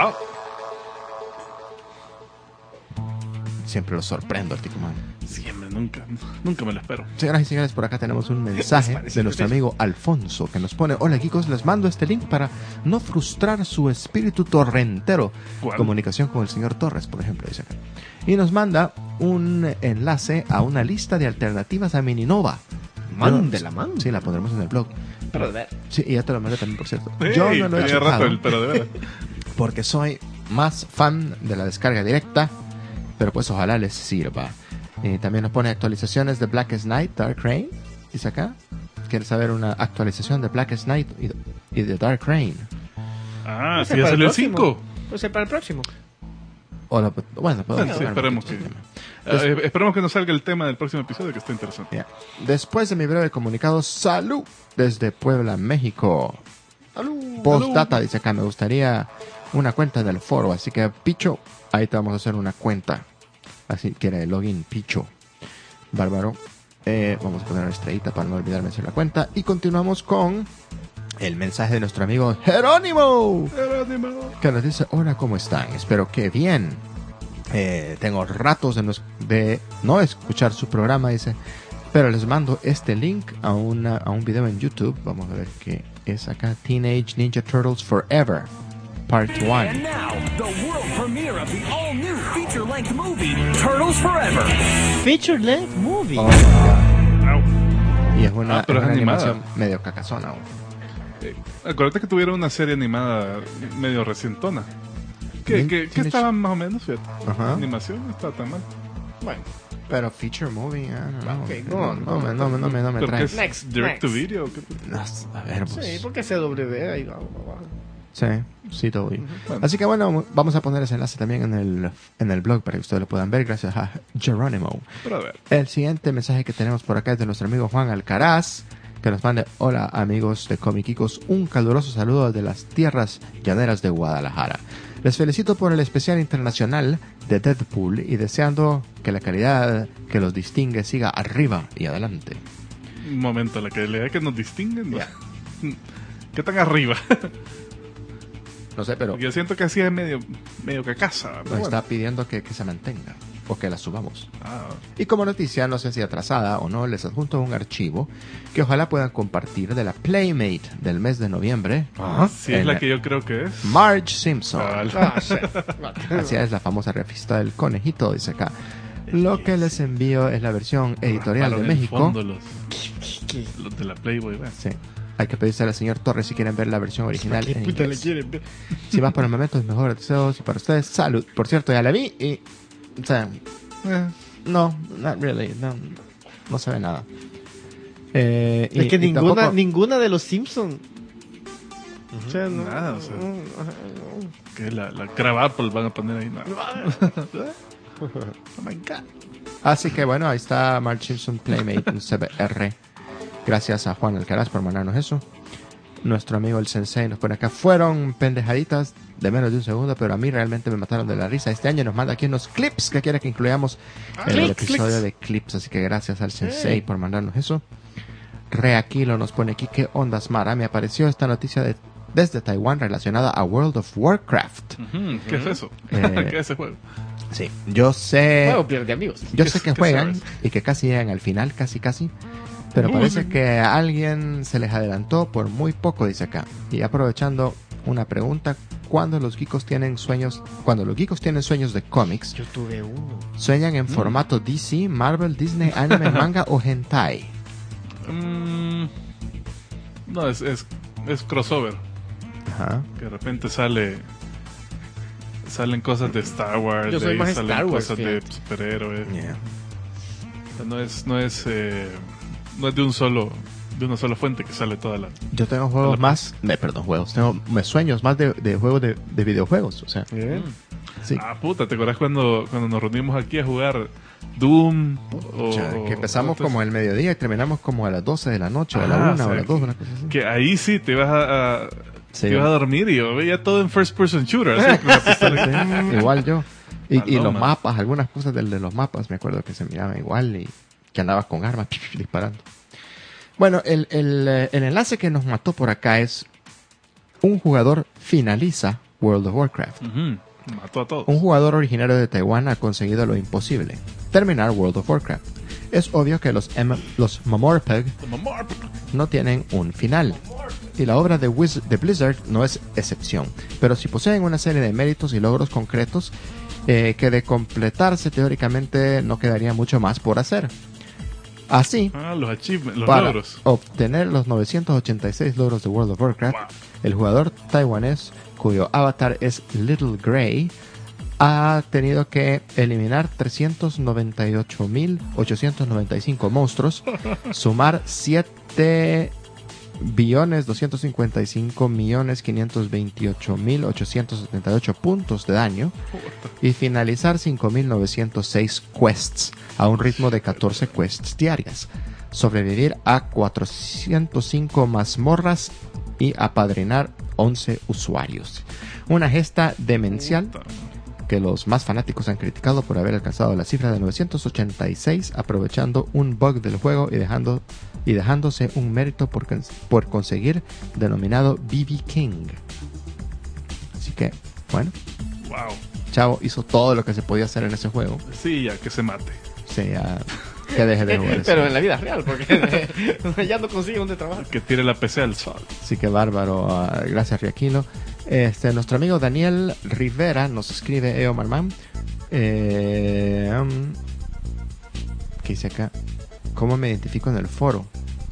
[SPEAKER 2] Siempre lo sorprendo, Articuman.
[SPEAKER 3] Siempre, nunca me lo espero.
[SPEAKER 2] Señoras y señores, por acá tenemos un mensaje de nuestro amigo Alfonso que nos pone: hola chicos, les mando este link para no frustrar su espíritu torrentero.
[SPEAKER 3] ¿Cuál?
[SPEAKER 2] Comunicación con el señor Torres, por ejemplo, dice acá. Y nos manda un enlace a una lista de alternativas a Mininova.
[SPEAKER 4] Mándela.
[SPEAKER 2] Sí, la pondremos en el blog.
[SPEAKER 4] Pero de ver.
[SPEAKER 2] Sí, y ya te lo mandé también, por cierto.
[SPEAKER 3] Hey,
[SPEAKER 2] Yo no lo he
[SPEAKER 3] tenía rato
[SPEAKER 2] checado
[SPEAKER 3] pero de verdad.
[SPEAKER 2] porque soy más fan de la descarga directa, pero pues ojalá les sirva. También nos pone actualizaciones de Blackest Night, Dark Reign. Dice acá. ¿Quieres saber una actualización de Blackest Night y de Dark Reign?
[SPEAKER 3] Ah,
[SPEAKER 4] Pues
[SPEAKER 3] sí, ya
[SPEAKER 4] para
[SPEAKER 3] salió el
[SPEAKER 4] próximo.
[SPEAKER 3] 5.
[SPEAKER 4] Pues para el próximo.
[SPEAKER 2] Bueno, podemos
[SPEAKER 3] Sí, esperemos que. Esperemos que nos salga el tema del próximo episodio, que está interesante.
[SPEAKER 2] Ya. Después de mi breve comunicado, salud desde Puebla, México. Postdata, dice acá, me gustaría una cuenta del foro, así que Picho, ahí te vamos a hacer una cuenta. Así quiere login Picho. Bárbaro. Vamos a poner una estrellita para no olvidarme de hacer la cuenta. Y continuamos con el mensaje de nuestro amigo Jerónimo, que nos dice: hola, ¿cómo están? Espero que bien. Tengo ratos de no escuchar su programa, dice, pero les mando este link a un video en YouTube. Vamos a ver qué es acá. Teenage Ninja Turtles Forever Part 1.
[SPEAKER 6] And now, the world premiere of the all-new feature-length movie, Turtles Forever.
[SPEAKER 4] Feature length movie.
[SPEAKER 2] Oh, my God. Y es una,
[SPEAKER 3] pero es
[SPEAKER 2] una
[SPEAKER 3] animada.
[SPEAKER 2] animación medio cacazona.
[SPEAKER 3] Acuérdate que tuvieron una serie animada medio recientona. Que estaba más o menos, fíjate.
[SPEAKER 2] Ajá.
[SPEAKER 3] La animación no estaba tan mal.
[SPEAKER 4] Bueno,
[SPEAKER 2] Pero feature movie,
[SPEAKER 4] Ok, go on.
[SPEAKER 2] no me
[SPEAKER 3] ¿Pero
[SPEAKER 2] trae.
[SPEAKER 3] qué es?
[SPEAKER 4] Next,
[SPEAKER 3] ¿Direct to
[SPEAKER 4] next.
[SPEAKER 3] video? ¿Qué?
[SPEAKER 2] No, a ver, pues.
[SPEAKER 4] sí, porque CW ahí va abajo.
[SPEAKER 2] Sí, todo bien.
[SPEAKER 3] Bueno.
[SPEAKER 2] Así que bueno, vamos a poner ese enlace también en el blog para que ustedes lo puedan ver, gracias a Geronimo.
[SPEAKER 3] Pero a ver.
[SPEAKER 2] El siguiente mensaje que tenemos por acá es de nuestro amigo Juan Alcaraz, que nos manda: hola amigos de Comiquicos, un caluroso saludo de las tierras llaneras de Guadalajara. Les felicito por el especial internacional de Deadpool y deseando que la calidad que los distingue siga arriba y adelante.
[SPEAKER 3] Un momento, la calidad que nos distingue, ¿no? ¿Qué tan arriba?
[SPEAKER 2] No sé, pero
[SPEAKER 3] Porque yo siento que así es medio cacasa. pero
[SPEAKER 2] nos
[SPEAKER 3] bueno.
[SPEAKER 2] está pidiendo que se mantenga o que la subamos.
[SPEAKER 3] Ah,
[SPEAKER 2] Y como noticia, no sé si atrasada o no, les adjunto un archivo que ojalá puedan compartir de la Playmate del mes de noviembre.
[SPEAKER 3] si es
[SPEAKER 2] En
[SPEAKER 3] la que yo creo que es.
[SPEAKER 2] Marge Simpson.
[SPEAKER 3] Ah,
[SPEAKER 2] Así es la famosa revista del conejito, dice acá. Lo que les envío es la versión editorial de
[SPEAKER 3] rasparon en
[SPEAKER 2] México.
[SPEAKER 3] fondo los de la Playboy, ¿ves?
[SPEAKER 2] Sí. Hay que pedirse al señor Torres si quieren ver la versión original.
[SPEAKER 4] ¿Qué
[SPEAKER 2] en
[SPEAKER 4] puta le
[SPEAKER 2] inglés.
[SPEAKER 4] quieren ver?
[SPEAKER 2] Si más por el momento, es mejor deseos y para ustedes, salud. Por cierto, ya la vi y. O sea, no, not really. No se ve nada.
[SPEAKER 4] Es que ninguna de los Simpsons. O sea, no.
[SPEAKER 3] Nada, o sea. Que la Crab Apple van a poner ahí. Oh my God.
[SPEAKER 2] Así que bueno, ahí está Marge Simpson Playmate en CBR. Gracias a Juan Alcaraz por mandarnos eso. Nuestro amigo el Sensei nos pone acá. Fueron pendejaditas de menos de un segundo, pero a mí realmente me mataron de la risa. Este año nos manda aquí unos clips que quiere que incluyamos en el episodio de clips. Así que gracias al Sensei por mandarnos eso. Reaquilo nos pone aquí. ¿Qué ondas, Mara? Me apareció esta noticia desde Taiwán relacionada a World of Warcraft.
[SPEAKER 3] ¿Qué es eso?
[SPEAKER 2] Eh,
[SPEAKER 3] ¿Qué es ese juego?
[SPEAKER 2] Sí, yo sé.
[SPEAKER 4] Juego pierde amigos.
[SPEAKER 2] Yo sé que
[SPEAKER 3] ¿Qué
[SPEAKER 2] juegan
[SPEAKER 3] sabes?
[SPEAKER 2] y que casi llegan al final, casi. Pero parece que a alguien se les adelantó por muy poco, dice acá. Y aprovechando una pregunta, cuando los geekos tienen sueños de cómics,
[SPEAKER 4] Yo tuve uno.
[SPEAKER 2] ¿sueñan en formato DC, Marvel, Disney, anime, manga o hentai?
[SPEAKER 3] No, es crossover.
[SPEAKER 2] Ajá.
[SPEAKER 3] Que de repente salen cosas de Star Wars,
[SPEAKER 4] Yo soy
[SPEAKER 3] de ahí
[SPEAKER 4] más
[SPEAKER 3] salen
[SPEAKER 4] Star Wars,
[SPEAKER 3] cosas de
[SPEAKER 4] fíjate.
[SPEAKER 3] superhéroes. No es de una sola fuente que sale toda la.
[SPEAKER 2] Yo tengo juegos más, tengo sueños más de juegos de videojuegos, o sea, sí.
[SPEAKER 3] Ah, puta, ¿te acuerdas cuando nos reunimos aquí a jugar Doom?
[SPEAKER 2] Que empezamos como el mediodía y terminamos como a las 12 de la noche, o a la 1
[SPEAKER 3] o sea,
[SPEAKER 2] o a las 2, una cosa así.
[SPEAKER 3] Que ahí sí te ibas a
[SPEAKER 2] Sí.
[SPEAKER 3] te ibas a dormir y yo veía todo en first person shooter. Así, con la pistola.
[SPEAKER 2] Sí, igual yo. Y los
[SPEAKER 3] Paloma.
[SPEAKER 2] mapas, algunas cosas de los mapas, me acuerdo que se miraban igual y que andabas con armas disparando. Bueno, el enlace que nos mató por acá es un jugador finaliza World of Warcraft.
[SPEAKER 3] Ujú. Mató a todos.
[SPEAKER 2] Un jugador originario de Taiwán ha conseguido lo imposible, terminar World of Warcraft. Es obvio que los Mamorpeg no tienen un final. Y la obra de Blizzard no es excepción. Pero si poseen una serie de méritos y logros concretos que de completarse teóricamente no quedaría mucho más por hacer. Así,
[SPEAKER 3] Los achievements, los
[SPEAKER 2] para
[SPEAKER 3] logros.
[SPEAKER 2] obtener los 986 logros de World of Warcraft,
[SPEAKER 3] Wow.
[SPEAKER 2] el jugador taiwanés, cuyo avatar es Little Grey, ha tenido que eliminar 398.895 monstruos, sumar 7.255.528.878 puntos de daño y finalizar 5.906 quests a un ritmo de 14 quests diarias, sobrevivir a 405 mazmorras y apadrinar 11 usuarios. Una gesta demencial que los más fanáticos han criticado por haber alcanzado la cifra de 986 aprovechando un bug del juego y dejándose un mérito por conseguir denominado BB King. Así que, bueno,
[SPEAKER 3] Wow.
[SPEAKER 2] Chavo hizo todo lo que se podía hacer en ese juego.
[SPEAKER 3] Sí, ya que se mate.
[SPEAKER 2] Sí, ya, que deje de jugar eso.
[SPEAKER 4] Pero en la vida real, porque ya no consigue donde trabajar.
[SPEAKER 3] Que tire la PC al sol.
[SPEAKER 2] Así que bárbaro, gracias Riaquilo. Nuestro amigo Daniel Rivera nos escribe, Marman, ¿qué dice acá? ¿Cómo me identifico en el foro?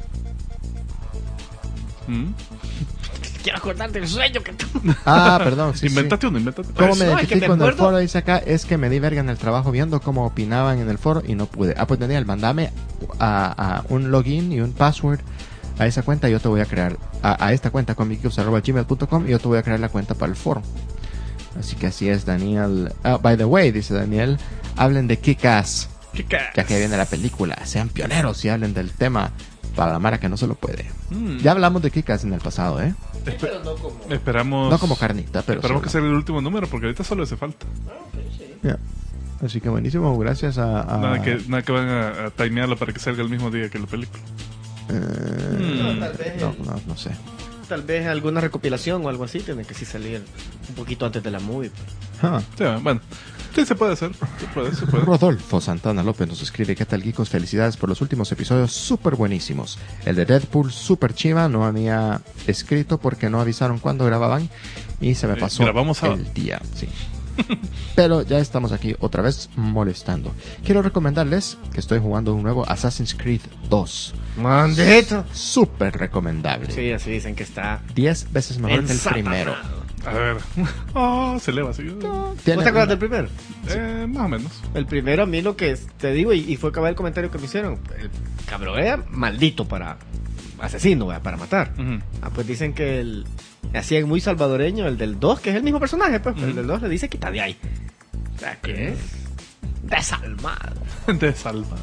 [SPEAKER 4] Quiero acordarte del sueño que tú.
[SPEAKER 2] Ah, perdón, sí,
[SPEAKER 3] Invéntate
[SPEAKER 2] sí.
[SPEAKER 3] uno, invéntate.
[SPEAKER 2] ¿Cómo me
[SPEAKER 4] No, es que
[SPEAKER 2] identifico
[SPEAKER 4] me
[SPEAKER 2] en el
[SPEAKER 4] acuerdo.
[SPEAKER 2] foro? Dice acá, es que me di verga en el trabajo viendo cómo opinaban en el foro y no pude. Ah, pues Daniel, mandame a un login y un password a esa cuenta y yo te voy a crear, a esta cuenta comicgeeks@gmail.com y yo te voy a crear la cuenta para el foro. Así que así es, Daniel. By the way, dice Daniel, hablen de Kick-Ass, ya que viene la película. Sean pioneros y hablen del tema para la mara que no se lo puede. Ya hablamos de Kick-Ass en el pasado, ¿eh?
[SPEAKER 3] Esperamos.
[SPEAKER 2] No como carnita, pero
[SPEAKER 3] Esperamos que
[SPEAKER 2] sí.
[SPEAKER 3] sea el último número porque ahorita solo hace falta.
[SPEAKER 2] Ya. Así que buenísimo, gracias a...
[SPEAKER 3] Nada que van a timearlo para que salga el mismo día que la película.
[SPEAKER 2] No sé.
[SPEAKER 4] Tal vez alguna recopilación o algo así tiene que sí salir un poquito antes de la movie.
[SPEAKER 2] Ah.
[SPEAKER 3] Sí, bueno, sí se puede hacer. Se puede.
[SPEAKER 2] Rodolfo Santana López nos escribe: ¿qué tal, geekos? Felicidades por los últimos episodios súper buenísimos. El de Deadpool, súper chiva. No había escrito porque no avisaron cuándo grababan y se me pasó
[SPEAKER 3] grabamos
[SPEAKER 2] el día. Sí. Pero ya estamos aquí otra vez molestando. Quiero recomendarles que estoy jugando un nuevo Assassin's Creed 2.
[SPEAKER 4] ¡Mandito!
[SPEAKER 2] Súper recomendable.
[SPEAKER 4] Sí, así dicen que está
[SPEAKER 2] 10 veces mejor que el primero.
[SPEAKER 3] A ver. Se eleva así.
[SPEAKER 4] ¿Vos te acuerdas del primero?
[SPEAKER 3] Más o menos.
[SPEAKER 4] El primero, a mí lo que te digo, y fue acabar el comentario que me hicieron, el cabrón era maldito para asesino, para matar.
[SPEAKER 3] Ujú.
[SPEAKER 4] Pues dicen que el hacía muy salvadoreño, el del 2, que es el mismo personaje, pues, el del 2 le dice quita de ahí. O sea, que es desalmado.
[SPEAKER 3] De salva.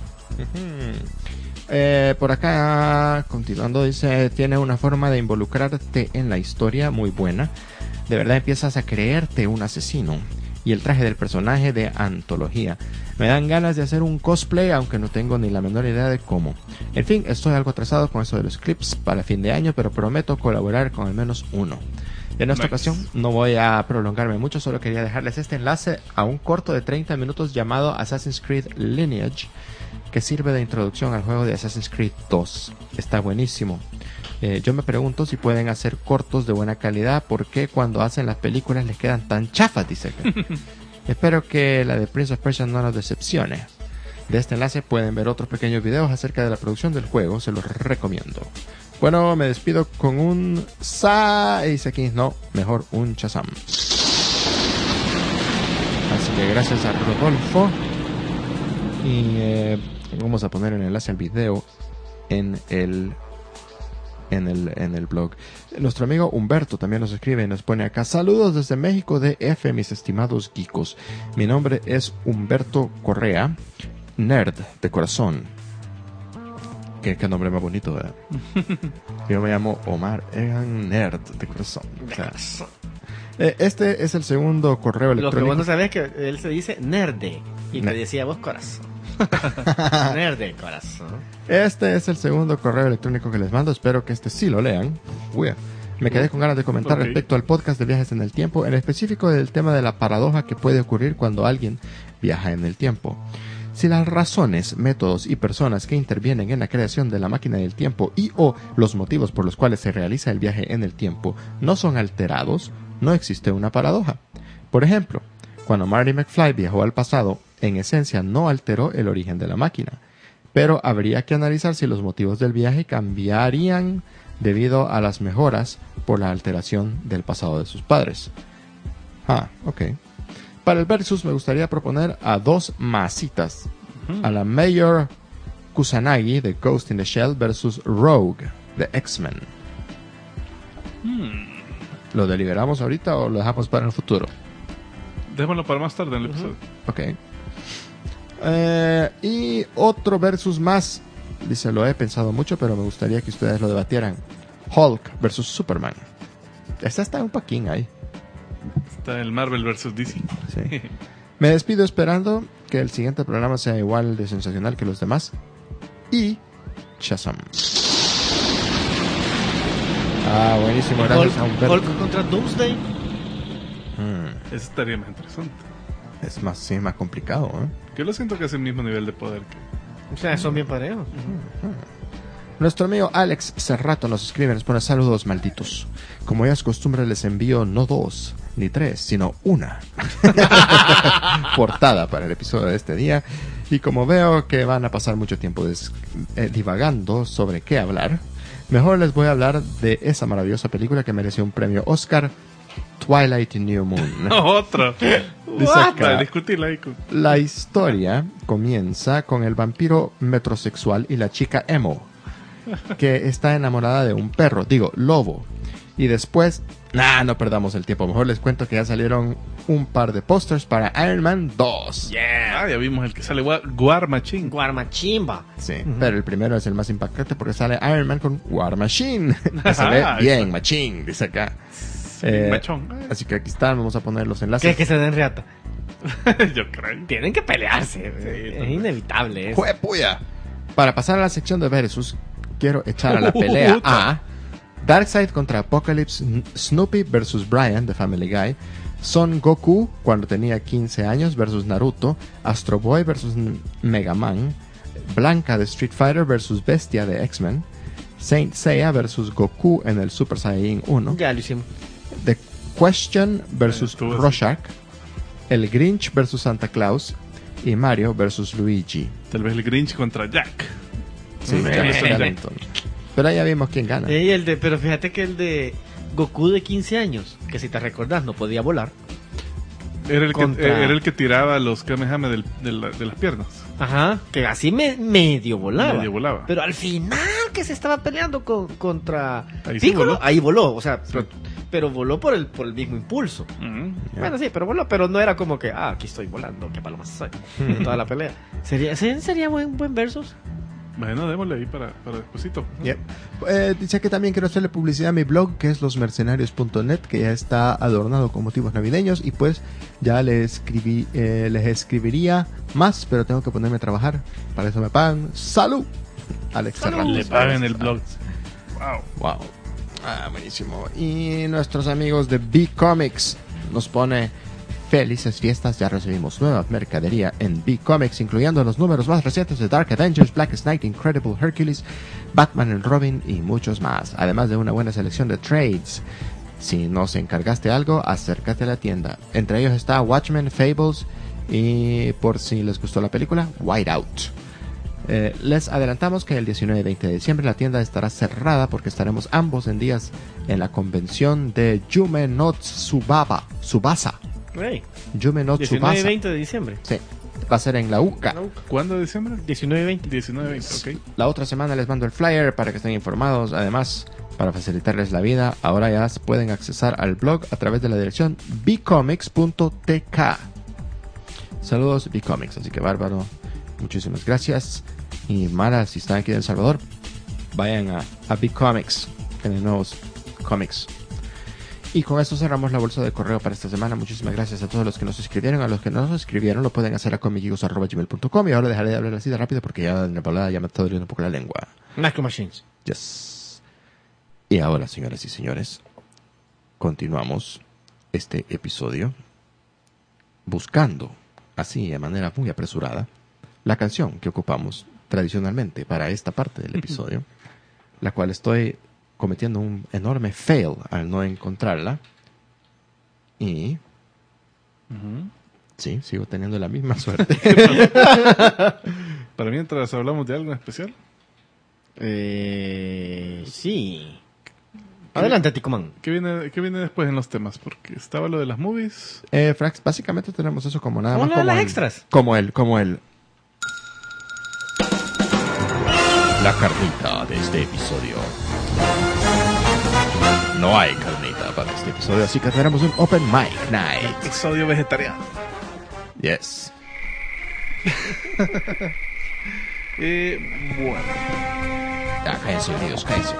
[SPEAKER 2] Por acá, continuando, dice: tiene una forma de involucrarte en la historia muy buena. De verdad empiezas a creerte un asesino. Y el traje del personaje de antología. Me dan ganas de hacer un cosplay, aunque no tengo ni la menor idea de cómo. En fin, estoy algo atrasado con eso de los clips para fin de año, pero prometo colaborar con al menos uno. En esta ocasión no voy a prolongarme mucho, solo quería dejarles este enlace a un corto de 30 minutos llamado Assassin's Creed Lineage, que sirve de introducción al juego de Assassin's Creed 2. Está buenísimo. Yo me pregunto si pueden hacer cortos de buena calidad, porque cuando hacen las películas les quedan tan chafas, dice que. Espero que la de Prince of Persia no nos decepcione. De este enlace pueden ver otros pequeños videos acerca de la producción del juego, se los recomiendo. Bueno, me despido con un sa, dice aquí, no, mejor un chazam. Así que gracias a Rodolfo. Y vamos a poner el enlace al video en el blog. Nuestro amigo Humberto también nos escribe y nos pone acá: saludos desde México DF, mis estimados geekos. Mi nombre es Humberto Correa, nerd de corazón. Qué nombre más bonito, ¿verdad? Yo me llamo Omar Egan, nerd de corazón. O sea, este es el segundo correo electrónico.
[SPEAKER 4] Lo que vos no sabés es que él se dice nerde y te decía vos corazón. Nerde corazón.
[SPEAKER 2] Este es el segundo correo electrónico que les mando. Espero que este sí lo lean. Me quedé con ganas de comentar respecto al podcast de viajes en el tiempo, en específico del tema de la paradoja que puede ocurrir cuando alguien viaja en el tiempo. Si las razones, métodos y personas que intervienen en la creación de la máquina del tiempo y o los motivos por los cuales se realiza el viaje en el tiempo no son alterados, no existe una paradoja. Por ejemplo, cuando Marty McFly viajó al pasado, en esencia no alteró el origen de la máquina, pero habría que analizar si los motivos del viaje cambiarían debido a las mejoras por la alteración del pasado de sus padres. Ok. Para el versus me gustaría proponer a dos masitas. A la Mayor Kusanagi de Ghost in the Shell versus Rogue de X-Men. ¿Lo deliberamos ahorita o lo dejamos para el futuro?
[SPEAKER 3] Démoslo para más tarde en el episodio.
[SPEAKER 2] Ok. Y otro versus más. Dice: lo he pensado mucho, pero me gustaría que ustedes lo debatieran. Hulk versus Superman. Esta está un paquín ahí.
[SPEAKER 3] Está el Marvel vs. DC.
[SPEAKER 2] Sí. Me despido esperando que el siguiente programa sea igual de sensacional que los demás. Y Shazam. Buenísimo. Gracias a Humberto.
[SPEAKER 4] Hulk contra Doomsday.
[SPEAKER 3] Eso estaría más interesante.
[SPEAKER 2] Es más complicado, ¿eh?
[SPEAKER 3] Yo lo siento que es el mismo nivel de poder que...
[SPEAKER 4] O sea, son bien parejos.
[SPEAKER 2] Nuestro amigo Alex Cerrato nos escribe, nos pone: saludos malditos. Como ya es costumbre, les envío no 2 ni 3, sino una portada para el episodio de este día. Y como veo que van a pasar mucho tiempo divagando sobre qué hablar, mejor les voy a hablar de esa maravillosa película que mereció un premio Oscar, Twilight New Moon.
[SPEAKER 3] Otro.
[SPEAKER 2] Dice acá:
[SPEAKER 3] discutirla ahí con...
[SPEAKER 2] la historia comienza con el vampiro metrosexual y la chica emo, que está enamorada de un perro, lobo. Y después, no perdamos el tiempo, mejor les cuento que ya salieron un par de pósters para Iron Man 2.
[SPEAKER 3] Yeah. Ya vimos el que sale War Machine.
[SPEAKER 4] Guarmachimba.
[SPEAKER 2] Sí, pero el primero es el más impactante porque sale Iron Man con War Machine. Que se ve bien, Machine, dice acá.
[SPEAKER 3] Machón.
[SPEAKER 2] Así que aquí están, vamos a poner los enlaces.
[SPEAKER 4] ¿Qué? Que se den reata.
[SPEAKER 3] Yo creo.
[SPEAKER 4] Tienen que pelearse. Es inevitable eso.
[SPEAKER 2] ¡Juepuya! Para pasar a la sección de versus, quiero echar a la pelea a Darkseid contra Apocalypse, Snoopy versus Brian de Family Guy, Son Goku cuando tenía 15 años versus Naruto, Astro Boy versus Mega Man, Blanca de Street Fighter versus Bestia de X-Men, Saint Seiya versus Goku en el Super Saiyan 1,
[SPEAKER 4] Ya lo hicimos.
[SPEAKER 2] The Question versus
[SPEAKER 3] Estuvo así.
[SPEAKER 2] Rorschach, el Grinch versus Santa Claus y Mario versus Luigi.
[SPEAKER 3] Tal vez el Grinch contra Jack.
[SPEAKER 2] Sí,
[SPEAKER 3] Skeleton Jack.
[SPEAKER 2] pero ya vimos quién gana.
[SPEAKER 4] Pero fíjate que el de Goku de 15 años, que si te recordás no podía volar.
[SPEAKER 3] Era el,
[SPEAKER 4] Contra-
[SPEAKER 3] era el que tiraba los Kamehame de las piernas.
[SPEAKER 4] Ajá. Que así medio volaba.
[SPEAKER 3] Medio volaba.
[SPEAKER 4] Pero al final que se estaba peleando contra
[SPEAKER 3] Ahí sí
[SPEAKER 4] Piccolo,
[SPEAKER 3] voló.
[SPEAKER 4] ahí voló. O sea,
[SPEAKER 3] Sí.
[SPEAKER 4] pero voló por el mismo impulso.
[SPEAKER 3] Mm.
[SPEAKER 4] Bueno, sí, pero voló, pero no era como que, aquí estoy volando, qué paloma soy. Toda la pelea. Sería buen versus.
[SPEAKER 3] Bueno, démosle ahí para despuesito.
[SPEAKER 2] Yep. Dice que también quiero hacerle publicidad a mi blog, que es losmercenarios.net, que ya está adornado con motivos navideños, y pues ya les escribiría más, pero tengo que ponerme a trabajar. Para eso me pagan. ¡Salud! Alex Serrano.
[SPEAKER 3] Le pagan el blog. Wow.
[SPEAKER 2] Wow. Buenísimo. Y nuestros amigos de B-Comics nos pone: felices fiestas, ya recibimos nueva mercadería en B-Comics, incluyendo los números más recientes de Dark Avengers, Black Knight, Incredible Hercules, Batman and Robin y muchos más, además de una buena selección de trades. Si nos encargaste algo, acércate a la tienda. Entre ellos está Watchmen, Fables y, por si les gustó la película, Whiteout. Les adelantamos que el 19 y 20 de diciembre la tienda estará cerrada porque estaremos ambos en días en la convención de Yume no Tsubasa.
[SPEAKER 4] Hey,
[SPEAKER 2] Yume no
[SPEAKER 4] 19 y
[SPEAKER 2] Tsubasa.
[SPEAKER 4] 20 de diciembre.
[SPEAKER 2] Sí, va a ser en la UCA.
[SPEAKER 3] ¿Cuándo de diciembre?
[SPEAKER 4] 19 y 20.
[SPEAKER 3] 19-20, ok.
[SPEAKER 2] La otra semana les mando el flyer para que estén informados. Además, para facilitarles la vida, ahora ya pueden accesar al blog a través de la dirección bcomics.tk. Saludos, bcomics. Así que bárbaro, muchísimas gracias. Y Mara, si están aquí en El Salvador, vayan a bcomics, en nuevos cómics. Y con esto cerramos la bolsa de correo para esta semana. Muchísimas gracias a todos los que nos escribieron. A los que no nos escribieron lo pueden hacer a comicgigos@gmail.com. Y ahora dejaré de hablar así de rápido porque ya en la palabra ya me está doliendo un poco la lengua.
[SPEAKER 4] Macro Machines.
[SPEAKER 2] Yes. Y ahora, señoras y señores, continuamos este episodio buscando, así de manera muy apresurada, la canción que ocupamos tradicionalmente para esta parte del episodio, la cual estoy cometiendo un enorme fail al no encontrarla. Y sí, sigo teniendo la misma suerte.
[SPEAKER 3] Para mientras hablamos de algo en especial.
[SPEAKER 4] Sí. Adelante, Ticoman.
[SPEAKER 3] ¿Qué viene después en los temas? Porque estaba lo de las movies.
[SPEAKER 2] Frax, básicamente tenemos eso como nada
[SPEAKER 4] Como
[SPEAKER 2] más
[SPEAKER 4] lo de
[SPEAKER 2] como
[SPEAKER 4] las
[SPEAKER 2] el-
[SPEAKER 4] extras.
[SPEAKER 2] como el la carnita de este episodio. No hay carnita para este episodio, así que tenemos un Open Mic Night.
[SPEAKER 3] Episodio vegetariano.
[SPEAKER 2] Yes.
[SPEAKER 3] Bueno.
[SPEAKER 2] Ya, cállense, niños, cállense.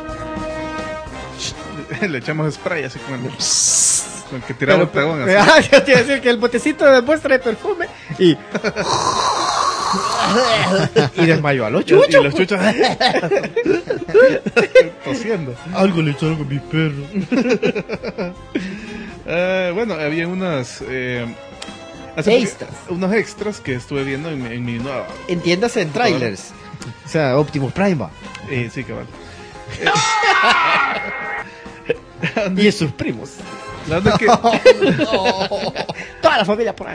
[SPEAKER 3] Le echamos spray así con el que tiraba el dragón. Así.
[SPEAKER 4] Yo te iba a decir que el botecito de muestra de perfume y desmayó a los
[SPEAKER 3] Y
[SPEAKER 4] chuchos.
[SPEAKER 3] los chuchos tosiendo.
[SPEAKER 4] Algo le echaron con mi perro.
[SPEAKER 3] Bueno, había unas unos extras que estuve viendo en mi nueva.
[SPEAKER 4] Entiéndase en trailers. O sea, Optimus Prime va.
[SPEAKER 3] Sí, cabal.
[SPEAKER 4] Y sus primos.
[SPEAKER 3] La verdad es que
[SPEAKER 4] Toda la familia por ahí.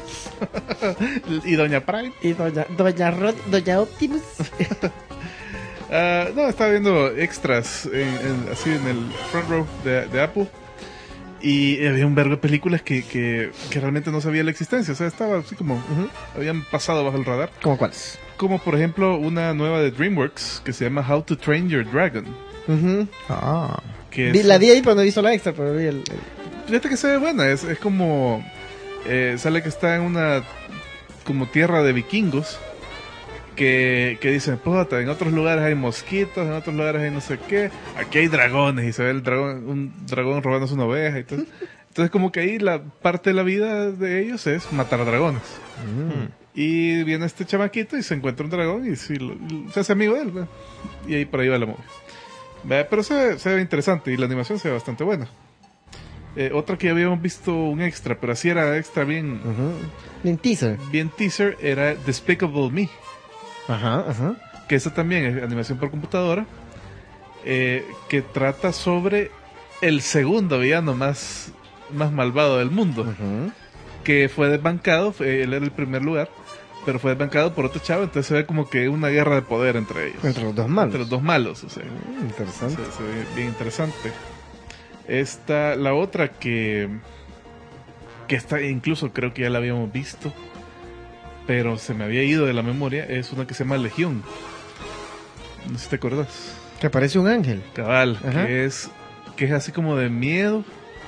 [SPEAKER 3] y Doña Prime.
[SPEAKER 4] Y doña Optimus.
[SPEAKER 3] No, estaba viendo extras así en el front row de Apple. Y había un verbo de películas que realmente no sabía la existencia. O sea, estaba así como habían pasado bajo el radar.
[SPEAKER 4] ¿Cómo cuáles?
[SPEAKER 3] Como por ejemplo una nueva de DreamWorks que se llama How to Train Your Dragon.
[SPEAKER 2] Ah.
[SPEAKER 3] Que
[SPEAKER 4] La di ahí, pero no he visto la extra, pero vi el...
[SPEAKER 3] Fíjate que se ve buena. Es como sale que está en una como tierra de vikingos. Que dicen, puta, en otros lugares hay mosquitos, en otros lugares hay no sé qué. Aquí hay dragones y se ve un dragón robándose una oveja y todo. Entonces como que ahí la parte de la vida de ellos es matar dragones. Y viene este chamaquito y se encuentra un dragón y sí, se hace amigo de él. ¿Ve? Y ahí por ahí va la movie. ¿Ve? Pero se ve interesante y la animación se ve bastante buena. Otra que ya habíamos visto un extra, pero así era extra bien,
[SPEAKER 4] En teaser.
[SPEAKER 3] bien teaser, era Despicable Me.
[SPEAKER 4] Ajá.
[SPEAKER 3] Que esa también es animación por computadora. Que trata sobre el segundo villano más malvado del mundo. Que fue desbancado, él era el primer lugar, pero fue desbancado por otro chavo, entonces se ve como que una guerra de poder entre ellos.
[SPEAKER 4] Entre los dos malos.
[SPEAKER 3] Entre los dos malos, o sea.
[SPEAKER 4] Interesante.
[SPEAKER 3] Se ve bien interesante. La otra que está, incluso creo que ya la habíamos visto, pero se me había ido de la memoria, es una que se llama Legión. No sé si te acuerdas.
[SPEAKER 4] Que parece un ángel.
[SPEAKER 3] Cabal,
[SPEAKER 4] Ajá.
[SPEAKER 3] que es así como de miedo.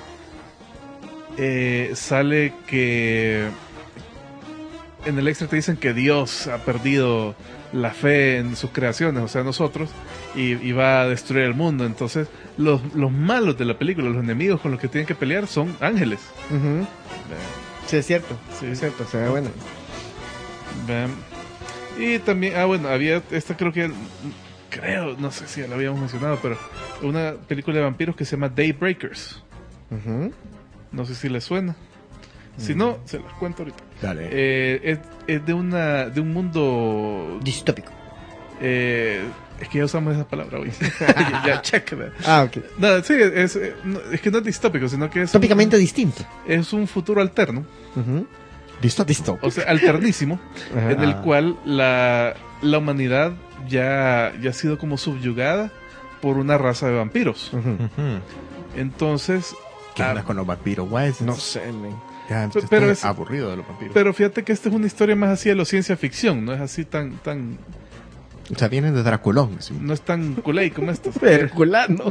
[SPEAKER 3] Sale que en el extra te dicen que Dios ha perdido la fe en sus creaciones, o sea, nosotros, y va a destruir el mundo. Entonces, los malos de la película, los enemigos con los que tienen que pelear son ángeles.
[SPEAKER 4] Sí, es cierto.
[SPEAKER 3] Sí.
[SPEAKER 4] Es cierto, se ve bueno.
[SPEAKER 3] Vean. Y también, había esta creo, no sé si ya la habíamos mencionado, pero una película de vampiros que se llama Daybreakers. No sé si les suena. Si no, se las cuento ahorita.
[SPEAKER 2] Dale.
[SPEAKER 3] Es de un mundo.
[SPEAKER 4] Distópico.
[SPEAKER 3] Es que ya usamos esa palabra hoy. ya, chécala.
[SPEAKER 4] Ok.
[SPEAKER 3] No, sí, es que no es distópico, sino que es.
[SPEAKER 4] Tópicamente distinto.
[SPEAKER 3] Es un futuro alterno.
[SPEAKER 4] Distópico.
[SPEAKER 3] O sea, alternísimo.
[SPEAKER 4] Ajá.
[SPEAKER 3] En el cual la humanidad ya ha sido como subyugada por una raza de vampiros. Entonces.
[SPEAKER 2] ¿Qué onda con los vampiros?
[SPEAKER 4] No sé, men.
[SPEAKER 2] Ya,
[SPEAKER 3] pero
[SPEAKER 2] estoy
[SPEAKER 3] es-
[SPEAKER 2] aburrido de los vampiros.
[SPEAKER 3] Pero fíjate que esta es una historia más así de lo ciencia ficción, no es así tan
[SPEAKER 2] O sea, vienen de Draculón. ¿Sí?
[SPEAKER 3] no es tan culé como estas.
[SPEAKER 4] Herculano.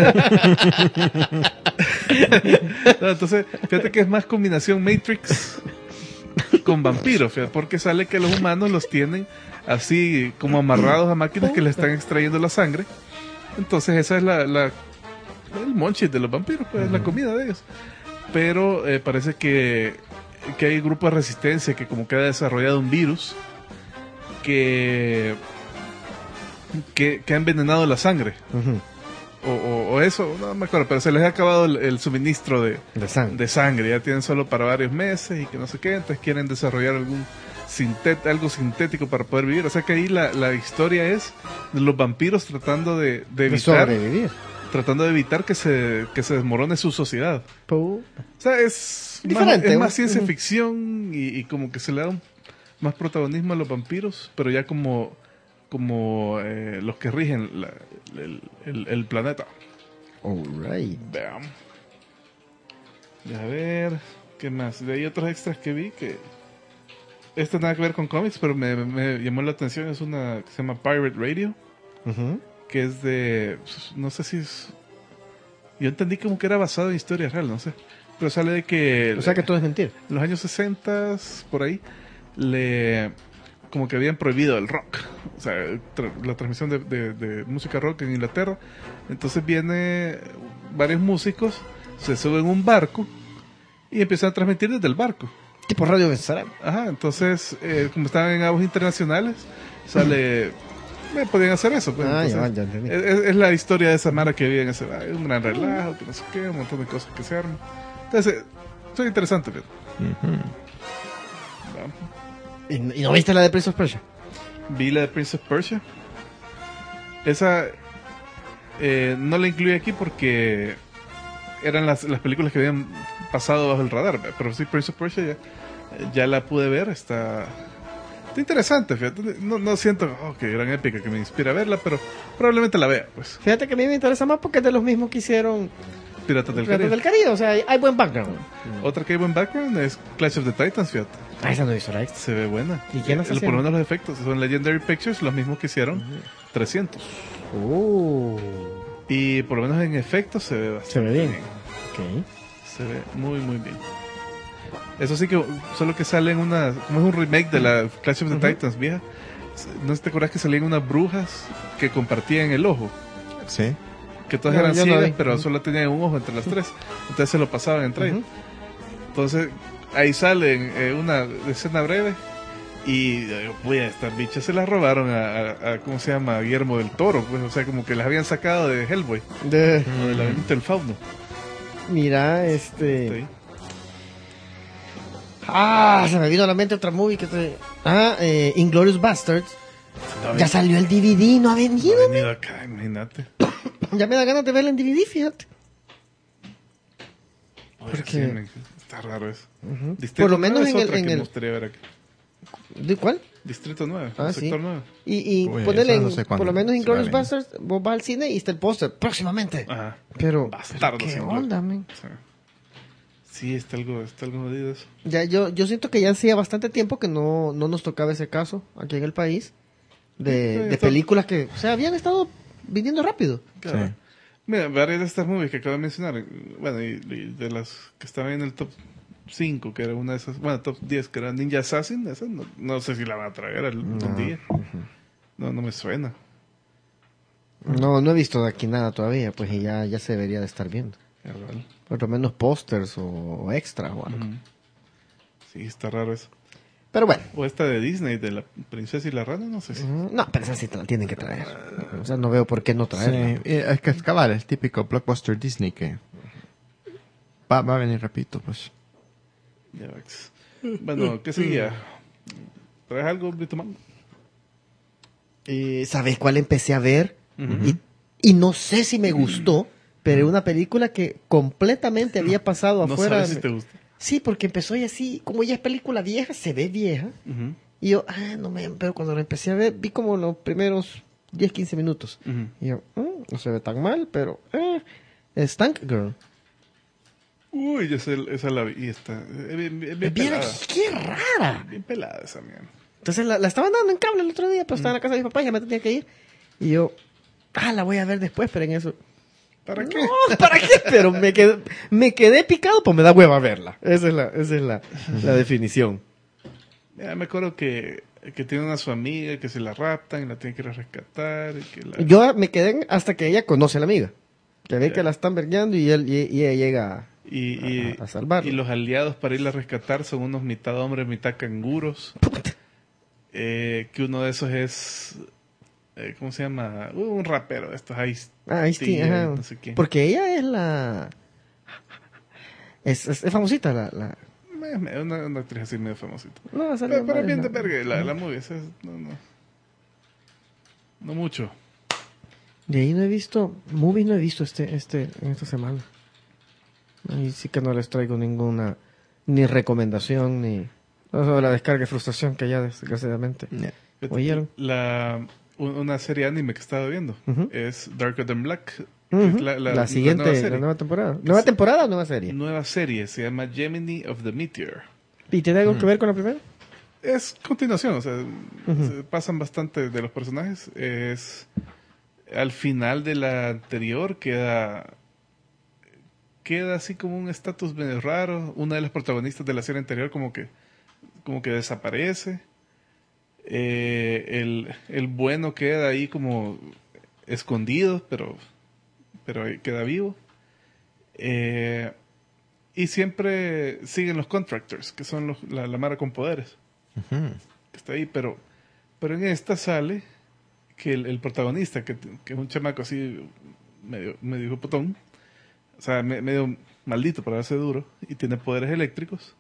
[SPEAKER 3] No, entonces, fíjate que es más combinación Matrix con vampiros, fíjate, porque sale que los humanos los tienen así como amarrados a máquinas que les están extrayendo la sangre. Entonces esa es el monchis de los vampiros, pues es la comida de ellos. Pero parece que hay grupos de resistencia que como que ha desarrollado un virus que ha envenenado la sangre. O eso, no me acuerdo, pero se les ha acabado el suministro de sangre, ya tienen solo para varios meses y que no sé qué, entonces quieren desarrollar algo sintético para poder vivir. O sea que ahí la historia es de los vampiros tratando de evitar,
[SPEAKER 4] sobrevivir.
[SPEAKER 3] tratando de evitar que se desmorone su sociedad. O sea, es
[SPEAKER 4] Diferente,
[SPEAKER 3] más
[SPEAKER 4] ¿no?
[SPEAKER 3] ciencia ficción y como que se le da más protagonismo a los vampiros, pero ya como los que rigen el planeta.
[SPEAKER 4] Alright.
[SPEAKER 3] Vean. A ver, ¿qué más? De ahí otros extras que vi que... Esto nada que ver con cómics, pero me llamó la atención. Es una que se llama Pirate Radio, que es de... No sé si es... Yo entendí como que era basado en historia real, no sé. Pero sale de que...
[SPEAKER 4] O sea que todo es mentira.
[SPEAKER 3] En los años 60, por ahí, como que habían prohibido el rock, o sea, la transmisión de música rock en Inglaterra. Entonces viene varios músicos, se suben a un barco y empiezan a transmitir desde el barco.
[SPEAKER 4] Tipo Radio Benzarán.
[SPEAKER 3] Ajá, entonces, como estaban en aguas internacionales, podían hacer eso. Pues,
[SPEAKER 4] Ya
[SPEAKER 3] entonces,
[SPEAKER 4] entendí.
[SPEAKER 3] es la historia de esa mara que vive en ese bar. Es un gran relajo, que no sé qué, un montón de cosas que se arman. Entonces, es interesante, pero...
[SPEAKER 4] ¿Y no viste la de Prince of Persia?
[SPEAKER 3] Vi la de Prince of Persia. Esa no la incluí aquí porque eran las películas que habían pasado bajo el radar. Pero sí, Prince of Persia ya la pude ver. Está interesante, fíjate. No siento que gran épica que me inspira a verla, pero probablemente la vea, pues.
[SPEAKER 4] Fíjate que a mí me interesa más porque es de los mismos que hicieron
[SPEAKER 3] Piratas del
[SPEAKER 4] Piratas
[SPEAKER 3] Caribe.
[SPEAKER 4] del Caribe. O sea, hay buen background.
[SPEAKER 3] Otra que hay buen background es Clash of the Titans, fíjate.
[SPEAKER 4] Esa no hizo la extra.
[SPEAKER 3] Se ve buena.
[SPEAKER 4] ¿Y quién las
[SPEAKER 3] Por
[SPEAKER 4] hacía?
[SPEAKER 3] lo menos los efectos. Son Legendary Pictures, los mismos que hicieron 300. Y por lo menos en efectos se ve bastante
[SPEAKER 4] Se ve bien. Ok.
[SPEAKER 3] Se ve muy, muy bien. Eso sí que solo que salen como es un remake de la Clash of the Titans vieja. ¿No te acuerdas que salían unas brujas que compartían el ojo?
[SPEAKER 2] Sí.
[SPEAKER 3] Que todas
[SPEAKER 4] No,
[SPEAKER 3] eran
[SPEAKER 4] yo no
[SPEAKER 3] ciegas,
[SPEAKER 4] vi.
[SPEAKER 3] pero solo tenían un ojo entre las tres. Entonces se lo pasaban entre ellos. Entonces ahí sale una escena breve Y pues estas bichas se las robaron a ¿cómo se llama? A Guillermo del Toro, pues, o sea, como que las habían sacado de Hellboy, o de la Laberinto del Fauno.
[SPEAKER 4] Mira,
[SPEAKER 3] Sí.
[SPEAKER 4] se me vino a la mente otra movie que Inglourious Basterds. Ya salió el DVD, no ha
[SPEAKER 3] No
[SPEAKER 4] venido.
[SPEAKER 3] ha venido acá, imagínate.
[SPEAKER 4] Ya me da ganas de verla en DVD, fíjate.
[SPEAKER 3] Oye,
[SPEAKER 4] Porque-
[SPEAKER 3] sí, está raro eso. Distrito
[SPEAKER 4] Por lo menos
[SPEAKER 3] 9 es
[SPEAKER 4] en el-
[SPEAKER 3] otra
[SPEAKER 4] en
[SPEAKER 3] que
[SPEAKER 4] el-
[SPEAKER 3] me gustaría ver aquí.
[SPEAKER 4] ¿De cuál?
[SPEAKER 3] Distrito 9,
[SPEAKER 4] Ah,
[SPEAKER 3] sector
[SPEAKER 4] sí.
[SPEAKER 3] 9.
[SPEAKER 4] Y
[SPEAKER 2] Uy,
[SPEAKER 4] ponele,
[SPEAKER 2] eso no sé cuándo
[SPEAKER 4] por lo menos
[SPEAKER 2] se
[SPEAKER 4] Inglourious
[SPEAKER 2] va a venir.
[SPEAKER 4] Basterds, vos vas al cine y está el póster próximamente.
[SPEAKER 3] Ajá.
[SPEAKER 4] Pero,
[SPEAKER 3] Bastardos
[SPEAKER 4] ¿qué
[SPEAKER 3] sin
[SPEAKER 4] onda, men?
[SPEAKER 3] Sí, está algo jodido eso.
[SPEAKER 4] Ya, yo siento que ya hacía bastante tiempo que no nos tocaba ese caso aquí en el país de
[SPEAKER 3] está-
[SPEAKER 4] películas que, o sea, habían estado viniendo rápido.
[SPEAKER 3] Claro.
[SPEAKER 2] Sí.
[SPEAKER 3] Mira, varias de estas movies que acabo de mencionar, bueno, y de las que estaban en el top 5, que era una de esas, bueno, top 10, que era Ninja Assassin, esa no sé si la van a traer algún día. No me suena.
[SPEAKER 4] No he visto de aquí nada todavía, pues y ya se debería de estar viendo.
[SPEAKER 3] Cabal.
[SPEAKER 4] Por lo menos pósters o extras o algo.
[SPEAKER 3] Sí, está raro eso.
[SPEAKER 4] Pero bueno.
[SPEAKER 3] O esta de Disney, de la princesa y la rana, no sé si.
[SPEAKER 4] No, pero esa sí te la tienen que traer. O sea, no veo por qué no traerla.
[SPEAKER 2] Sí, es que es cabal, el típico blockbuster Disney que va a venir, repito, pues.
[SPEAKER 3] Ya ves. Bueno, ¿qué seguía? ¿Traes algo, Brito Man?
[SPEAKER 4] ¿Sabes cuál empecé a ver? Y no sé si me gustó, pero era una película que completamente había pasado
[SPEAKER 3] No
[SPEAKER 4] afuera.
[SPEAKER 3] sabes si te gusta.
[SPEAKER 4] Sí, porque empezó y así, como ya es película vieja, se ve vieja.
[SPEAKER 3] Ujú.
[SPEAKER 4] Y yo, pero cuando la empecé a ver, vi como los primeros 10, 15 minutos.
[SPEAKER 3] Ujú.
[SPEAKER 4] Y yo, no se ve tan mal, pero es Tank Girl.
[SPEAKER 3] Uy, esa la vi y está bien
[SPEAKER 4] Viera,
[SPEAKER 3] pelada.
[SPEAKER 4] qué rara.
[SPEAKER 3] Bien pelada esa mierda.
[SPEAKER 4] Entonces la estaban dando en cable el otro día, pero estaba en la casa de mi papá y ya me tenía que ir. Y yo, la voy a ver después, pero en eso.
[SPEAKER 3] ¿Para qué?
[SPEAKER 4] No, ¿para qué? Pero me quedé picado, pues me da hueva verla. Esa es la definición.
[SPEAKER 3] Ya me acuerdo que tiene a su amiga que se la raptan y la tiene que ir a rescatar. Y que la...
[SPEAKER 4] Yo me quedé hasta que ella conoce a la amiga. Que ve que la están vergueando y ella llega a salvarla.
[SPEAKER 3] Y los aliados para irla a rescatar son unos mitad hombres, mitad canguros. Que uno de esos es... ¿cómo se llama? Un rapero de estos.
[SPEAKER 4] Ice-T, ajá.
[SPEAKER 3] no sé qué.
[SPEAKER 4] Porque ella es la... Es famosita la...
[SPEAKER 3] Una actriz así medio famosita.
[SPEAKER 4] No, salió
[SPEAKER 3] Pero
[SPEAKER 4] mal,
[SPEAKER 3] bien de
[SPEAKER 4] no.
[SPEAKER 3] verga la movie. No mucho.
[SPEAKER 4] De ahí no he visto... Movies no he visto en esta semana. Ahí sí que no les traigo ninguna... Ni recomendación, ni... No, la descarga de frustración que ya desgraciadamente... ¿Oyeron?
[SPEAKER 3] Una serie anime que estaba viendo
[SPEAKER 4] Ujú.
[SPEAKER 3] es Darker Than Black. que
[SPEAKER 4] Ujú.
[SPEAKER 3] es
[SPEAKER 4] La siguiente,
[SPEAKER 3] nueva
[SPEAKER 4] la
[SPEAKER 3] serie.
[SPEAKER 4] nueva temporada. ¿Nueva temporada o nueva serie?
[SPEAKER 3] Nueva serie, se llama Gemini of the Meteor.
[SPEAKER 4] ¿Y tiene algo que ver con la primera?
[SPEAKER 3] Es continuación, o sea, se pasan bastante de los personajes. Al final de la anterior queda así como un estatus medio raro. Una de las protagonistas de la serie anterior como que desaparece. El bueno queda ahí como escondido, pero queda vivo. Y siempre siguen los contractors, que son la mara con poderes, que está ahí, pero en esta sale que el protagonista, que es un chamaco así medio hijo putón, o sea, medio maldito para darse duro, y tiene poderes eléctricos.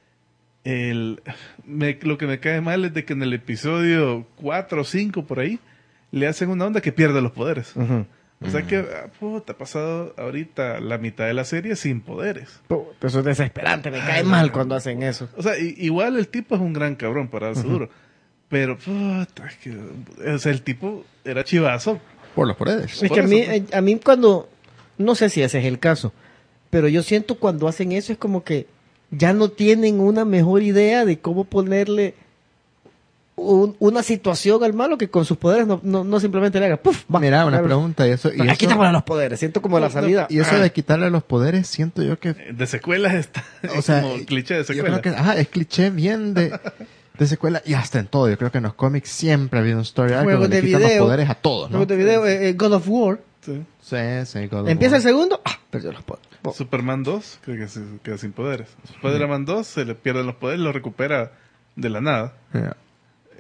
[SPEAKER 3] Lo que me cae mal es de que en el episodio 4 o 5 por ahí le hacen una onda que pierde los poderes. O sea que te ha pasado ahorita la mitad de la serie sin poderes.
[SPEAKER 4] Eso es desesperante, me cae mal cuando hacen eso.
[SPEAKER 3] O sea, igual el tipo es un gran cabrón para darse duro. Pero, es que, o sea, el tipo era chivazo.
[SPEAKER 2] Por los poderes.
[SPEAKER 4] Es
[SPEAKER 3] Por
[SPEAKER 4] que
[SPEAKER 3] eso,
[SPEAKER 4] a mí cuando, no sé si ese es el caso, pero yo siento cuando hacen eso es como que ya no tienen una mejor idea de cómo ponerle una situación al malo que con sus poderes no simplemente le haga ¡puf! Va,
[SPEAKER 2] Mira, una
[SPEAKER 4] ya,
[SPEAKER 2] pregunta. Y eso,
[SPEAKER 4] Aquí te ponen los poderes, siento como la salida.
[SPEAKER 2] y eso de quitarle los poderes, siento yo que...
[SPEAKER 3] De secuelas está.
[SPEAKER 2] O sea,
[SPEAKER 3] como cliché de
[SPEAKER 2] yo
[SPEAKER 3] secuela.
[SPEAKER 2] creo que es cliché bien de secuela y hasta en todo. Yo creo que en los cómics siempre ha habido un story arc
[SPEAKER 4] Juegos
[SPEAKER 2] donde
[SPEAKER 4] de
[SPEAKER 2] le quitan los
[SPEAKER 4] video.
[SPEAKER 2] poderes a todos, ¿no?
[SPEAKER 4] Juegos de video, God of War,
[SPEAKER 3] Sí.
[SPEAKER 2] Sí, God of
[SPEAKER 4] empieza
[SPEAKER 2] War.
[SPEAKER 4] el segundo, perdió los poderes.
[SPEAKER 3] Superman 2, creo que se queda sin poderes. Spider-Man 2 se le pierden los poderes, lo recupera de la nada.
[SPEAKER 2] Yeah.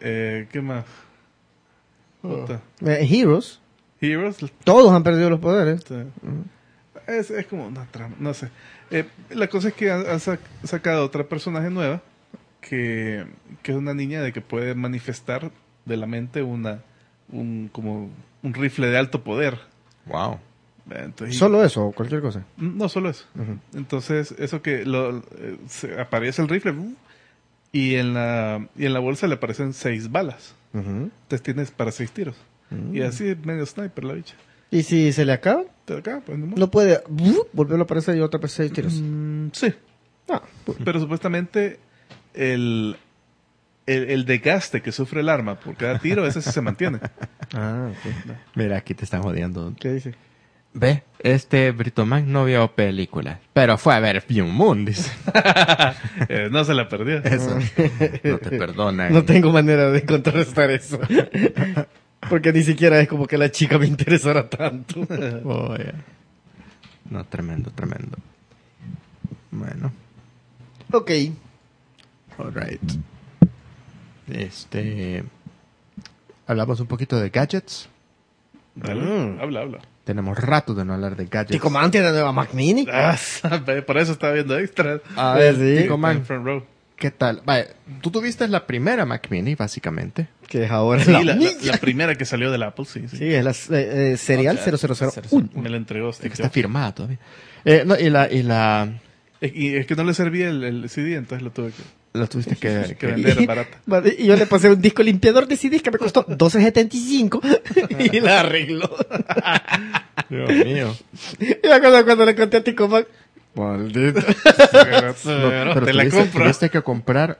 [SPEAKER 3] ¿Qué más? Puta.
[SPEAKER 4] Heroes,
[SPEAKER 3] Heroes.
[SPEAKER 4] todos han perdido los poderes.
[SPEAKER 3] Es como una trama, no sé. La cosa es que han sacado otra personaje nueva que es una niña de que puede manifestar de la mente como un rifle de alto poder.
[SPEAKER 2] Wow.
[SPEAKER 3] Entonces,
[SPEAKER 4] Solo eso, o cualquier cosa.
[SPEAKER 3] no solo eso. Entonces, eso que aparece el rifle y en la bolsa le aparecen 6 balas. Entonces tienes para 6 tiros. Y así es medio sniper la bicha.
[SPEAKER 4] ¿Y si se le acaba?
[SPEAKER 3] Te acaba, pues, ni modo.
[SPEAKER 4] No puede volverlo a aparecer y otra vez 6 tiros.
[SPEAKER 3] Sí.
[SPEAKER 4] Ah,
[SPEAKER 3] Pero supuestamente el desgaste que sufre el arma por cada tiro, ese sí se mantiene.
[SPEAKER 4] ok.
[SPEAKER 2] Mira, aquí te están jodiendo.
[SPEAKER 4] ¿Qué dice?
[SPEAKER 2] Ve, Britoman no vio películas, pero fue a ver Full Moon, dice.
[SPEAKER 3] No se la perdió.
[SPEAKER 2] Eso. No te perdonan.
[SPEAKER 4] No tengo manera de contrarrestar eso. Porque ni siquiera es como que la chica me interesara tanto.
[SPEAKER 2] Oh, yeah. No, tremendo. Bueno,
[SPEAKER 4] Ok.
[SPEAKER 2] alright. Hablamos un poquito de gadgets.
[SPEAKER 3] Dale, habla.
[SPEAKER 2] Tenemos rato de no hablar de gadgets.
[SPEAKER 4] Tico Man tiene nueva Mac Mini.
[SPEAKER 3] Por eso estaba viendo extras.
[SPEAKER 2] A ver,
[SPEAKER 4] Sí.
[SPEAKER 2] Tico Man,
[SPEAKER 3] En Front Row.
[SPEAKER 2] ¿qué tal? Vaya, tú tuviste la primera Mac Mini, básicamente.
[SPEAKER 4] Que es ahora
[SPEAKER 3] Sí,
[SPEAKER 4] la,
[SPEAKER 3] la primera que salió del Apple, sí.
[SPEAKER 4] Sí, es la serial 0001.
[SPEAKER 3] Me la entregó
[SPEAKER 2] Es que
[SPEAKER 3] Steve
[SPEAKER 2] está
[SPEAKER 3] Jobs.
[SPEAKER 2] firmada todavía. No, y la
[SPEAKER 3] Y es que no le servía el CD, entonces lo tuve
[SPEAKER 2] la tuviste
[SPEAKER 3] que
[SPEAKER 2] que
[SPEAKER 3] vender barata.
[SPEAKER 4] Vale, y yo le pasé un disco limpiador de CDs que me costó $12.75 y la arregló.
[SPEAKER 2] Dios mío.
[SPEAKER 4] Y me acuerdo cuando le conté a Tico Man.
[SPEAKER 2] Maldito.
[SPEAKER 3] Pero te la compro.
[SPEAKER 2] Tuviste que comprar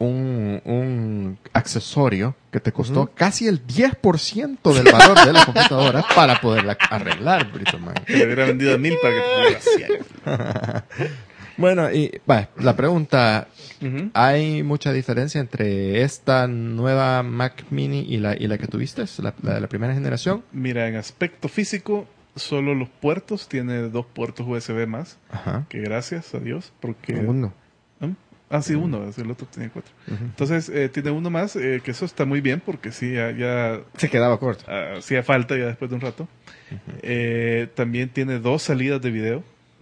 [SPEAKER 2] un accesorio que te costó casi el 10% del valor de la computadora para poderla arreglar, Brito Man.
[SPEAKER 3] Que le hubiera vendido a 1000 para que tuviera 100.
[SPEAKER 2] Bueno, y la pregunta,
[SPEAKER 3] Ujú.
[SPEAKER 2] ¿hay mucha diferencia entre esta nueva Mac Mini y la que tuviste, la de la primera generación?
[SPEAKER 3] Mira, en aspecto físico, solo los puertos, tiene 2 puertos USB más.
[SPEAKER 2] Ajá.
[SPEAKER 3] Que gracias a Dios, porque...
[SPEAKER 4] Uno.
[SPEAKER 3] Sí, uno, el otro tenía 4. Entonces, tiene uno más, que eso está muy bien, porque sí, ya
[SPEAKER 4] Se quedaba corto.
[SPEAKER 3] hacía falta ya después de un rato. También tiene 2 salidas de video,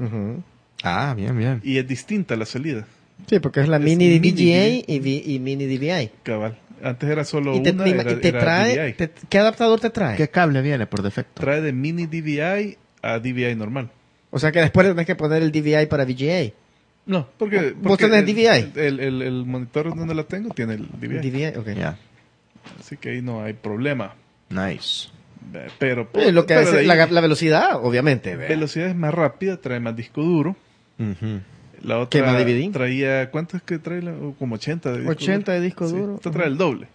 [SPEAKER 2] Ah, bien.
[SPEAKER 3] y es distinta la salida,
[SPEAKER 4] Sí, porque es la
[SPEAKER 3] Es
[SPEAKER 4] mini de
[SPEAKER 3] mini
[SPEAKER 4] VGA y mini DVI.
[SPEAKER 3] cabal. Antes era solo
[SPEAKER 4] Y te,
[SPEAKER 3] una,
[SPEAKER 4] y te
[SPEAKER 3] era
[SPEAKER 4] trae,
[SPEAKER 3] DVI.
[SPEAKER 4] ¿qué adaptador te trae?
[SPEAKER 2] ¿Qué cable viene por defecto?
[SPEAKER 3] Trae de mini DVI a DVI normal.
[SPEAKER 4] O sea que después tenés que poner el DVI para VGA.
[SPEAKER 3] No, porque...
[SPEAKER 4] ¿Vos
[SPEAKER 3] porque
[SPEAKER 4] tenés DVI?
[SPEAKER 3] El monitor donde la tengo tiene el DVI.
[SPEAKER 4] DVI, ok.
[SPEAKER 2] Ya.
[SPEAKER 3] Así que ahí no hay problema.
[SPEAKER 2] Nice.
[SPEAKER 3] Pero,
[SPEAKER 4] Lo que
[SPEAKER 3] pero
[SPEAKER 4] hace
[SPEAKER 3] de ahí,
[SPEAKER 4] la velocidad, obviamente. ve.
[SPEAKER 3] velocidad es más rápida, trae más disco duro.
[SPEAKER 2] Ujú.
[SPEAKER 3] La otra
[SPEAKER 4] ¿Qué, más DVD?
[SPEAKER 3] traía, ¿cuánto es que trae? Como 80 de disco
[SPEAKER 4] 80 de disco
[SPEAKER 3] Sí,
[SPEAKER 4] duro.
[SPEAKER 3] esta trae el doble.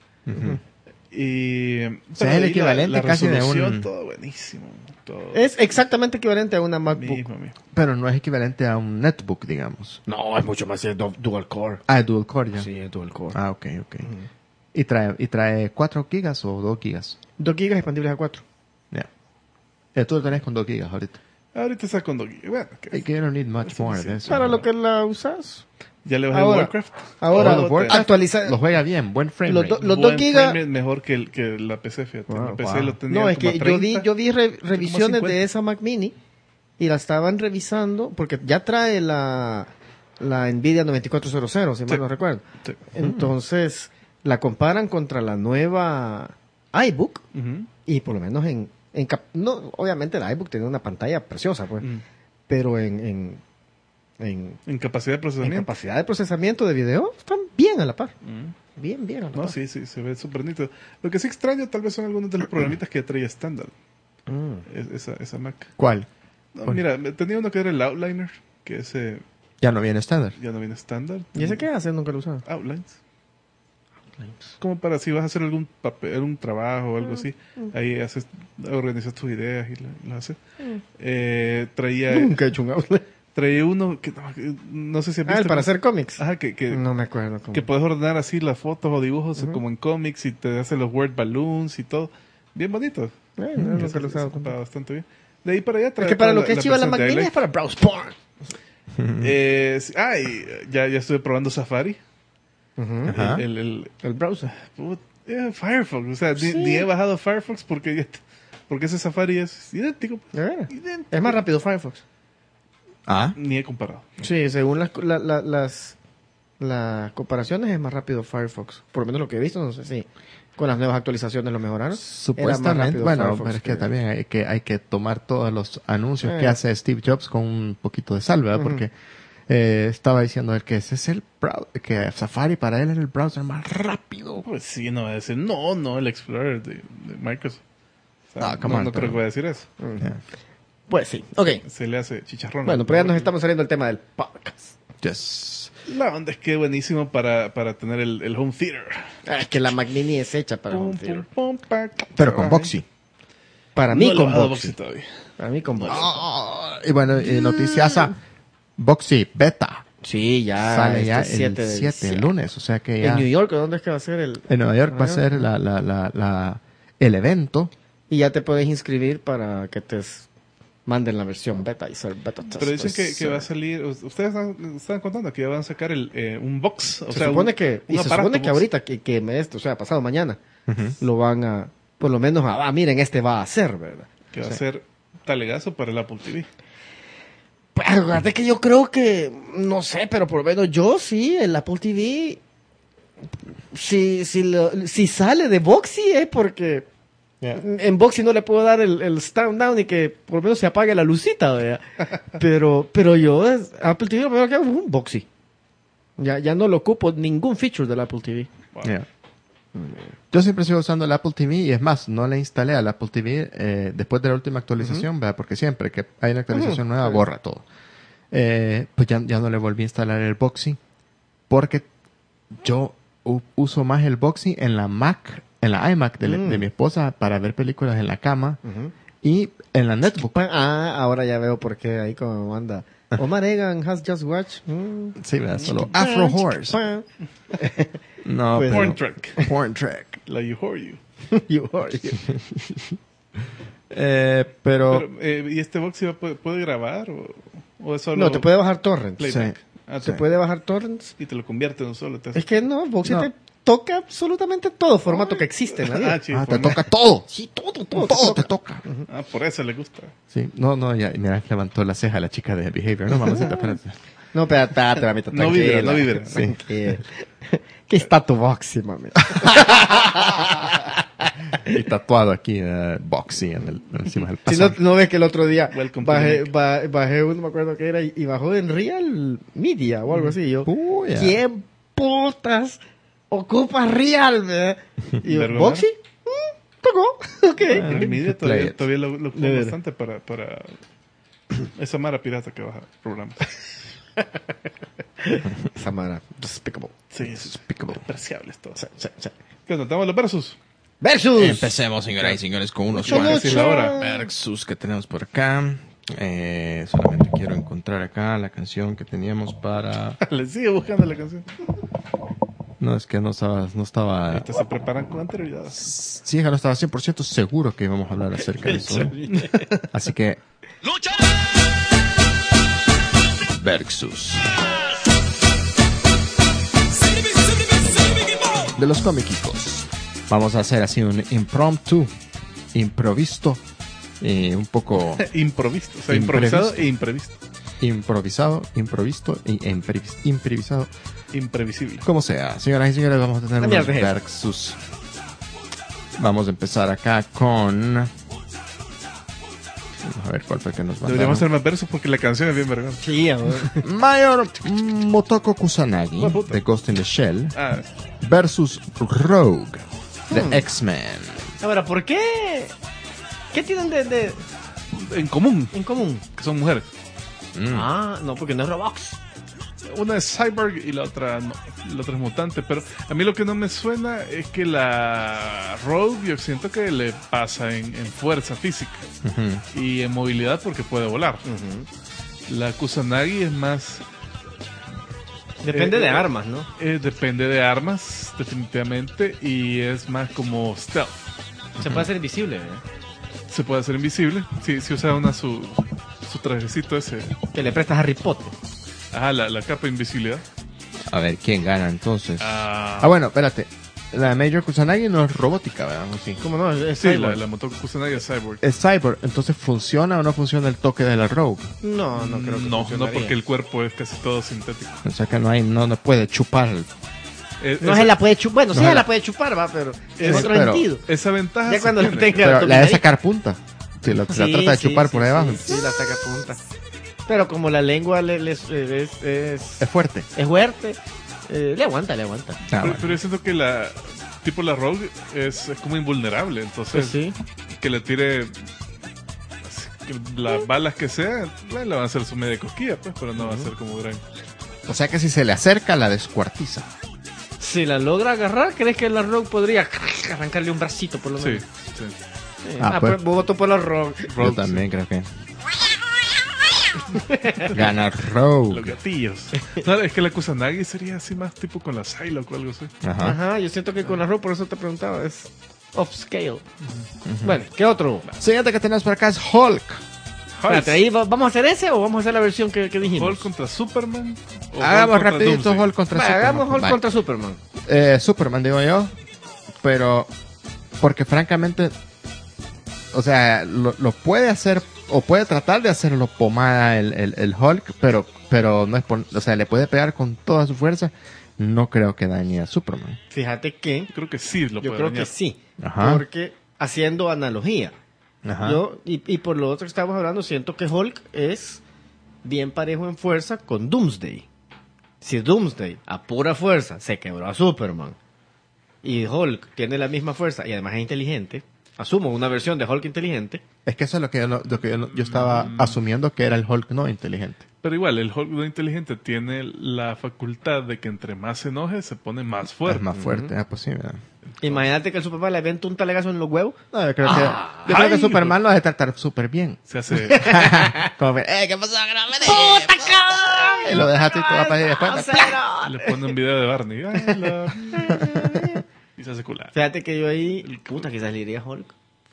[SPEAKER 3] Y
[SPEAKER 2] O sea, es el
[SPEAKER 3] ahí
[SPEAKER 2] equivalente casi de
[SPEAKER 3] resolución,
[SPEAKER 2] un-
[SPEAKER 3] todo buenísimo. Todo
[SPEAKER 4] Es exactamente equivalente a una MacBook.
[SPEAKER 3] mismo.
[SPEAKER 2] Pero no es equivalente a un netbook, digamos.
[SPEAKER 4] No, es mucho más, es dual core.
[SPEAKER 2] Ah, es dual core ya.
[SPEAKER 4] Sí, es dual core.
[SPEAKER 2] Ah, ok. ¿Y trae 4 gigas o 2 gigas?
[SPEAKER 4] 2 gigas expandibles a 4.
[SPEAKER 2] Ya. Tú lo tenés con 2 gigas ahorita.
[SPEAKER 3] Ahorita está con Doggy. Bueno,
[SPEAKER 2] Hey, que you don't need much
[SPEAKER 3] Sí,
[SPEAKER 2] more
[SPEAKER 3] sí.
[SPEAKER 2] de eso.
[SPEAKER 4] Para lo que la usas.
[SPEAKER 3] ya le bajé
[SPEAKER 4] Ahora,
[SPEAKER 3] el Warcraft.
[SPEAKER 4] Ahora,
[SPEAKER 2] Oh, Warcraft.
[SPEAKER 4] actualizar.
[SPEAKER 2] Lo juega bien, buen frame
[SPEAKER 4] Los
[SPEAKER 2] rate.
[SPEAKER 4] do- los
[SPEAKER 3] Buen
[SPEAKER 4] 2 gigas.
[SPEAKER 3] frame rate mejor que la PC, fíjate.
[SPEAKER 2] Wow,
[SPEAKER 3] la PC
[SPEAKER 2] wow.
[SPEAKER 3] lo tenía
[SPEAKER 4] No, es
[SPEAKER 3] como
[SPEAKER 4] que
[SPEAKER 3] a 30,
[SPEAKER 4] yo vi revisiones
[SPEAKER 3] 50.
[SPEAKER 4] de esa Mac Mini y la estaban revisando porque ya trae la Nvidia 9400, si mal
[SPEAKER 3] Sí.
[SPEAKER 4] no recuerdo.
[SPEAKER 3] Sí.
[SPEAKER 4] Entonces, la comparan contra la nueva iBook
[SPEAKER 3] Ujú.
[SPEAKER 4] y por lo menos no, obviamente la iBook tiene una pantalla preciosa, pues,
[SPEAKER 3] Mm.
[SPEAKER 4] pero en
[SPEAKER 3] En capacidad de
[SPEAKER 4] en
[SPEAKER 3] procesamiento.
[SPEAKER 4] capacidad de procesamiento de video están bien a la par.
[SPEAKER 3] Mm.
[SPEAKER 4] Bien a la
[SPEAKER 3] No,
[SPEAKER 4] par.
[SPEAKER 3] sí, se ve súper nítido. Lo que sí extraño tal vez son algunos de los programitas que traía estándar.
[SPEAKER 4] Mm.
[SPEAKER 3] Esa Mac.
[SPEAKER 2] ¿Cuál?
[SPEAKER 3] No,
[SPEAKER 2] ¿Cuál?
[SPEAKER 3] mira, tenía uno que era el Outliner, que ese
[SPEAKER 2] Ya no viene estándar.
[SPEAKER 3] ya no viene estándar.
[SPEAKER 4] ¿Y ese qué hace? Nunca lo usaba.
[SPEAKER 3] Outlines. Como para si vas a hacer algún papel, un trabajo o algo así, ahí organizas tus ideas y las haces. Traía
[SPEAKER 4] Nunca he hecho un outlet.
[SPEAKER 3] uno que no sé si has visto.
[SPEAKER 4] Para hacer cómics.
[SPEAKER 3] Ajá, que
[SPEAKER 4] No me acuerdo cómo.
[SPEAKER 3] que puedes ordenar así las fotos o dibujos como en cómics y te hace los word balloons y todo. Bien bonito.
[SPEAKER 4] No,
[SPEAKER 3] Eso
[SPEAKER 4] nunca lo he usado.
[SPEAKER 3] está bastante bien. De ahí para allá
[SPEAKER 4] Es
[SPEAKER 3] trae
[SPEAKER 4] que para
[SPEAKER 3] toda
[SPEAKER 4] lo que es chiva la
[SPEAKER 3] versión de
[SPEAKER 4] Mac Mini es
[SPEAKER 3] iLife.
[SPEAKER 4] para browse porn.
[SPEAKER 3] Sí, ya estuve probando Safari.
[SPEAKER 2] Ajá.
[SPEAKER 3] El
[SPEAKER 4] El browser.
[SPEAKER 3] Firefox, o sea, ni he bajado Firefox porque ese Safari es idéntico.
[SPEAKER 4] ¿De veras?
[SPEAKER 3] Idéntico.
[SPEAKER 4] Es más rápido Firefox.
[SPEAKER 2] Ah,
[SPEAKER 3] Ni he comparado.
[SPEAKER 4] Sí, según las comparaciones es más rápido Firefox. Por lo menos lo que he visto, no sé si con las nuevas actualizaciones lo mejoraron. Era más
[SPEAKER 2] supuestamente,
[SPEAKER 4] rápido
[SPEAKER 2] bueno,
[SPEAKER 4] Firefox
[SPEAKER 2] pero es que también hay que tomar todos los anuncios que hace Steve Jobs con un poquito de sal, ¿verdad? Porque estaba diciendo él que ese es el que Safari para él es el browser más rápido.
[SPEAKER 3] Pues sí, no va a decir, no, el Explorer de Microsoft. O sea,
[SPEAKER 2] come on,
[SPEAKER 3] no creo
[SPEAKER 2] pero-
[SPEAKER 3] que vaya a decir eso.
[SPEAKER 2] Yeah.
[SPEAKER 4] Pues sí. Ok.
[SPEAKER 3] Se le hace chicharrón.
[SPEAKER 4] Bueno, pero ya nos estamos saliendo del tema del podcast.
[SPEAKER 2] Yes.
[SPEAKER 3] La onda es que buenísimo para tener el home theater.
[SPEAKER 4] Es que la Mac Mini es hecha para home
[SPEAKER 3] Pum,
[SPEAKER 4] theater.
[SPEAKER 3] pum, pum, pac.
[SPEAKER 2] Pero con Boxy.
[SPEAKER 4] Para
[SPEAKER 3] No
[SPEAKER 4] mí
[SPEAKER 3] le he
[SPEAKER 4] con
[SPEAKER 3] bajado
[SPEAKER 4] Boxy.
[SPEAKER 3] Boxy todavía.
[SPEAKER 4] Para mí con Boxy.
[SPEAKER 2] Y bueno, noticiasa, Boxy Beta.
[SPEAKER 4] Sí, ya.
[SPEAKER 2] sale ya
[SPEAKER 4] este
[SPEAKER 2] el 7, el lunes, o sea que ya...
[SPEAKER 4] En New York, ¿dónde es que va a ser el...?
[SPEAKER 2] En Nueva York va a ser el evento.
[SPEAKER 4] Y ya te puedes inscribir para que te manden la versión beta y ser beta test.
[SPEAKER 3] Pero dicen
[SPEAKER 4] Pues,
[SPEAKER 3] que va a salir. Ustedes están contando que ya van a sacar un box. O
[SPEAKER 4] se
[SPEAKER 3] sea,
[SPEAKER 4] supone
[SPEAKER 3] un-
[SPEAKER 4] que,
[SPEAKER 3] un
[SPEAKER 4] y se
[SPEAKER 3] aparato
[SPEAKER 4] supone que
[SPEAKER 3] box.
[SPEAKER 4] ahorita, o sea, pasado mañana, lo van a, por lo menos, miren, este va a ser, ¿verdad?
[SPEAKER 3] Que va a ser talegazo para el Apple TV.
[SPEAKER 4] Pues, acuérdate que yo creo que, no sé, pero por lo menos yo sí, el Apple TV, si sale de Boxy es porque en Boxy no le puedo dar el stand down y que por lo menos se apague la lucita, ¿verdad? pero yo, Apple TV lo primero que hago es un Boxy. Ya no lo ocupo ningún feature del Apple TV.
[SPEAKER 3] Wow.
[SPEAKER 2] Yeah. Yo siempre sigo usando el Apple TV y es más, no le instalé al Apple TV después de la última actualización, ¿verdad? Porque siempre que hay una actualización nueva borra todo. Pues ya no le volví a instalar el Boxy porque yo uso más el Boxy en la Mac, en la iMac de mi esposa para ver películas en la cama y en la netbook.
[SPEAKER 4] Ahora ya veo por qué ahí como anda. Omar Egan has just watched.
[SPEAKER 2] Sí, ¿verdad? Solo Afro Horse. No,
[SPEAKER 4] Pues,
[SPEAKER 3] Porn track.
[SPEAKER 2] Porn track.
[SPEAKER 3] La You Whore You.
[SPEAKER 4] You are you.
[SPEAKER 2] Pero
[SPEAKER 3] ¿Y este box puede grabar? ¿O es solo
[SPEAKER 4] No, te puede bajar torrents.
[SPEAKER 3] playback?
[SPEAKER 2] Sí.
[SPEAKER 3] Ah,
[SPEAKER 4] Se puede bajar torrents.
[SPEAKER 3] Y te lo convierte en un solo. Te hace-
[SPEAKER 4] Es que no, Boxy
[SPEAKER 2] No.
[SPEAKER 4] te toca absolutamente todo formato que existe en la vida.
[SPEAKER 3] sí,
[SPEAKER 2] te
[SPEAKER 3] forma-
[SPEAKER 2] toca todo.
[SPEAKER 4] Sí, todo
[SPEAKER 2] Todo te toca.
[SPEAKER 3] por eso le gusta.
[SPEAKER 2] Sí, no, ya, mira, levantó la ceja la chica de Behavior. No, mamacita, espérate.
[SPEAKER 4] No, espérate, mamita,
[SPEAKER 3] No
[SPEAKER 4] tranquila.
[SPEAKER 3] vibra, no vibra.
[SPEAKER 4] Sí. ¿Qué está tu Boxy, mami?
[SPEAKER 2] Y tatuado aquí, Boxy, encima del
[SPEAKER 4] Si
[SPEAKER 2] paso.
[SPEAKER 4] no ves que el otro día
[SPEAKER 3] Welcome to
[SPEAKER 4] bajé,
[SPEAKER 3] the
[SPEAKER 4] bajé uno, me acuerdo que era, y bajó en Real Media o algo así. Y yo,
[SPEAKER 2] Uy, ya.
[SPEAKER 4] ¿quién putas ocupa Real, man? Y yo,
[SPEAKER 3] ¿Vergonzoso?
[SPEAKER 4] ¿Boxy? Tocó. Ok.
[SPEAKER 3] El media
[SPEAKER 2] play it.
[SPEAKER 3] todavía lo ocupo
[SPEAKER 4] De veras.
[SPEAKER 3] bastante para esa mara pirata que baja programas.
[SPEAKER 4] Samara, despicable.
[SPEAKER 3] Sí, es despreciables todos. ¿Qué onda? ¿Estamos los versus?
[SPEAKER 4] Versus.
[SPEAKER 2] Empecemos, señoras y señores, con unos
[SPEAKER 4] Mucho,
[SPEAKER 2] cuantos
[SPEAKER 3] decir la hora.
[SPEAKER 2] versus que tenemos por acá. Solamente quiero encontrar acá la canción que teníamos para...
[SPEAKER 3] Le sigue buscando la canción.
[SPEAKER 2] No, es que no estaba...
[SPEAKER 3] Ahorita se preparan con anterioridad.
[SPEAKER 2] Sí, no estaba 100% seguro que íbamos a hablar acerca de eso. ¿eh? Así que... Versus. De los cómicos. Vamos a hacer así un improvisto, un poco
[SPEAKER 3] Improvisto. O sea,
[SPEAKER 2] Imprevisto.
[SPEAKER 3] improvisado e imprevisto.
[SPEAKER 2] improvisto y improvisado.
[SPEAKER 3] Imprevisible.
[SPEAKER 2] Como sea, señoras y señores, vamos a tener
[SPEAKER 4] mira,
[SPEAKER 2] unos
[SPEAKER 4] deje.
[SPEAKER 2] versus. Vamos a empezar acá con... Vamos a ver cuál fue que nos
[SPEAKER 3] Deberíamos
[SPEAKER 2] mandaron.
[SPEAKER 3] hacer más versos porque la canción es bien vergón.
[SPEAKER 4] Sí, amor.
[SPEAKER 2] Mayor Motoko Kusanagi
[SPEAKER 3] Buen punto.
[SPEAKER 2] de Ghost in the Shell
[SPEAKER 3] Ah,
[SPEAKER 2] versus Rogue de X-Men.
[SPEAKER 4] Ahora, ¿por qué? ¿Qué tienen
[SPEAKER 3] en común,
[SPEAKER 4] en común?
[SPEAKER 3] que son mujeres.
[SPEAKER 4] No, porque no es Roblox.
[SPEAKER 3] Una es cyborg y la otra no. La otra es mutante. Pero a mí lo que no me suena es que la Rogue, yo siento que le pasa en fuerza física y en movilidad porque puede volar. La Kusanagi es más...
[SPEAKER 4] Depende de
[SPEAKER 3] Eh,
[SPEAKER 4] armas, ¿no?
[SPEAKER 3] Depende de armas, definitivamente, y es más como stealth.
[SPEAKER 4] Se puede hacer invisible, ¿eh?
[SPEAKER 3] Se puede hacer invisible. Si usa su trajecito ese.
[SPEAKER 4] Que le prestas a Harry Potter.
[SPEAKER 3] Ajá, la capa de invisibilidad.
[SPEAKER 2] A ver, ¿quién gana entonces?
[SPEAKER 3] Ah,
[SPEAKER 2] Bueno, espérate. la Major Kusanagi no es robótica, ¿verdad? ¿O sí?
[SPEAKER 4] ¿Cómo no? Es
[SPEAKER 3] Sí,
[SPEAKER 4] Cyborg.
[SPEAKER 3] la Motoko Kusanagi es Cyborg.
[SPEAKER 2] Es Cyborg, entonces ¿funciona o no funciona el toque de la Rogue?
[SPEAKER 4] No, no creo que
[SPEAKER 3] No,
[SPEAKER 4] funcionaría.
[SPEAKER 3] porque el cuerpo es casi todo sintético.
[SPEAKER 2] O sea que no puede chupar.
[SPEAKER 4] No se la puede chupar. Bueno, sí
[SPEAKER 2] No
[SPEAKER 4] se
[SPEAKER 2] se
[SPEAKER 4] la
[SPEAKER 2] la-
[SPEAKER 4] puede chupar, va, pero en
[SPEAKER 3] Es-
[SPEAKER 4] otro
[SPEAKER 2] pero-
[SPEAKER 4] sentido.
[SPEAKER 3] Esa ventaja
[SPEAKER 4] Ya
[SPEAKER 3] sí
[SPEAKER 4] cuando la
[SPEAKER 3] tiene.
[SPEAKER 4] tenga
[SPEAKER 2] Pero
[SPEAKER 4] la
[SPEAKER 2] le debe
[SPEAKER 4] ahí.
[SPEAKER 2] sacar punta. Si la
[SPEAKER 4] Sí,
[SPEAKER 2] trata de
[SPEAKER 4] sí,
[SPEAKER 2] chupar
[SPEAKER 4] sí,
[SPEAKER 2] por ahí
[SPEAKER 4] sí,
[SPEAKER 2] abajo,
[SPEAKER 4] Sí, la saca punta. Pero como la lengua es
[SPEAKER 2] es fuerte.
[SPEAKER 4] fuerte, le aguanta.
[SPEAKER 2] Ah,
[SPEAKER 3] Pero,
[SPEAKER 2] bueno.
[SPEAKER 3] pero yo siento que la Rogue es como invulnerable, entonces
[SPEAKER 4] Pues sí.
[SPEAKER 3] que le tire que las balas que sea, bueno, le van a hacer su media cosquilla, pues, pero no va a ser como gran.
[SPEAKER 2] O sea que si se le acerca, la descuartiza.
[SPEAKER 4] Si la logra agarrar, ¿crees que la Rogue podría arrancarle un bracito por lo
[SPEAKER 3] Sí,
[SPEAKER 4] menos?
[SPEAKER 3] sí.
[SPEAKER 2] Pues.
[SPEAKER 4] Voto por la Rogue.
[SPEAKER 2] Yo
[SPEAKER 3] Rogue,
[SPEAKER 2] también creo que. Gana
[SPEAKER 3] Los
[SPEAKER 2] Rogue.
[SPEAKER 3] gatillos. No, es que la Kusanagi sería así más tipo con la Psylocke o algo así.
[SPEAKER 2] Ajá.
[SPEAKER 4] Ajá, yo siento que con la Rogue, por eso te preguntaba, es off scale. Bueno, ¿qué otro?
[SPEAKER 2] Siguiente que tenemos por acá es Hulk.
[SPEAKER 4] Espérate, ahí ¿vamos a hacer ese o vamos a hacer la versión que dijimos?
[SPEAKER 3] Hulk contra Superman. o
[SPEAKER 2] Hagamos
[SPEAKER 3] Hulk contra
[SPEAKER 2] rapidito
[SPEAKER 3] Doomsday?
[SPEAKER 2] Hulk contra
[SPEAKER 4] Va,
[SPEAKER 2] Superman.
[SPEAKER 4] hagamos Hulk
[SPEAKER 2] Vale.
[SPEAKER 4] contra Superman.
[SPEAKER 2] Superman, digo yo. Pero, porque francamente, o sea, lo puede hacer, o puede tratar de hacerlo pomada el Hulk, pero no es o sea, le puede pegar con toda su fuerza. No creo que dañe a Superman.
[SPEAKER 4] Fíjate que
[SPEAKER 3] Creo que sí lo
[SPEAKER 4] yo
[SPEAKER 3] puede
[SPEAKER 4] creo
[SPEAKER 3] dañar.
[SPEAKER 4] que sí.
[SPEAKER 2] Ajá.
[SPEAKER 4] Porque haciendo analogía,
[SPEAKER 2] Ajá.
[SPEAKER 4] yo, y por lo otro que estamos hablando, siento que Hulk es bien parejo en fuerza con Doomsday. Si Doomsday a pura fuerza se quebró a Superman y Hulk tiene la misma fuerza y además es inteligente, asumo una versión de Hulk inteligente,
[SPEAKER 2] Es que eso es lo que yo estaba asumiendo que era el Hulk no inteligente.
[SPEAKER 3] Pero igual, el Hulk no inteligente tiene la facultad de que entre más se enoje, se pone más fuerte.
[SPEAKER 2] Es más fuerte, pues sí, ¿verdad?
[SPEAKER 4] imagínate que el Superman le aventa un talagazo en los huevos.
[SPEAKER 2] No, yo creo que
[SPEAKER 3] ay,
[SPEAKER 2] Superman lo ha de tratar súper bien.
[SPEAKER 3] Se hace...
[SPEAKER 2] Como que, ¿qué pasó? Y lo deja así todo para y después.
[SPEAKER 3] le pone un video de Barney. Ay, y se hace cular.
[SPEAKER 4] Fíjate que yo ahí, puta, quizás le iría a Hulk.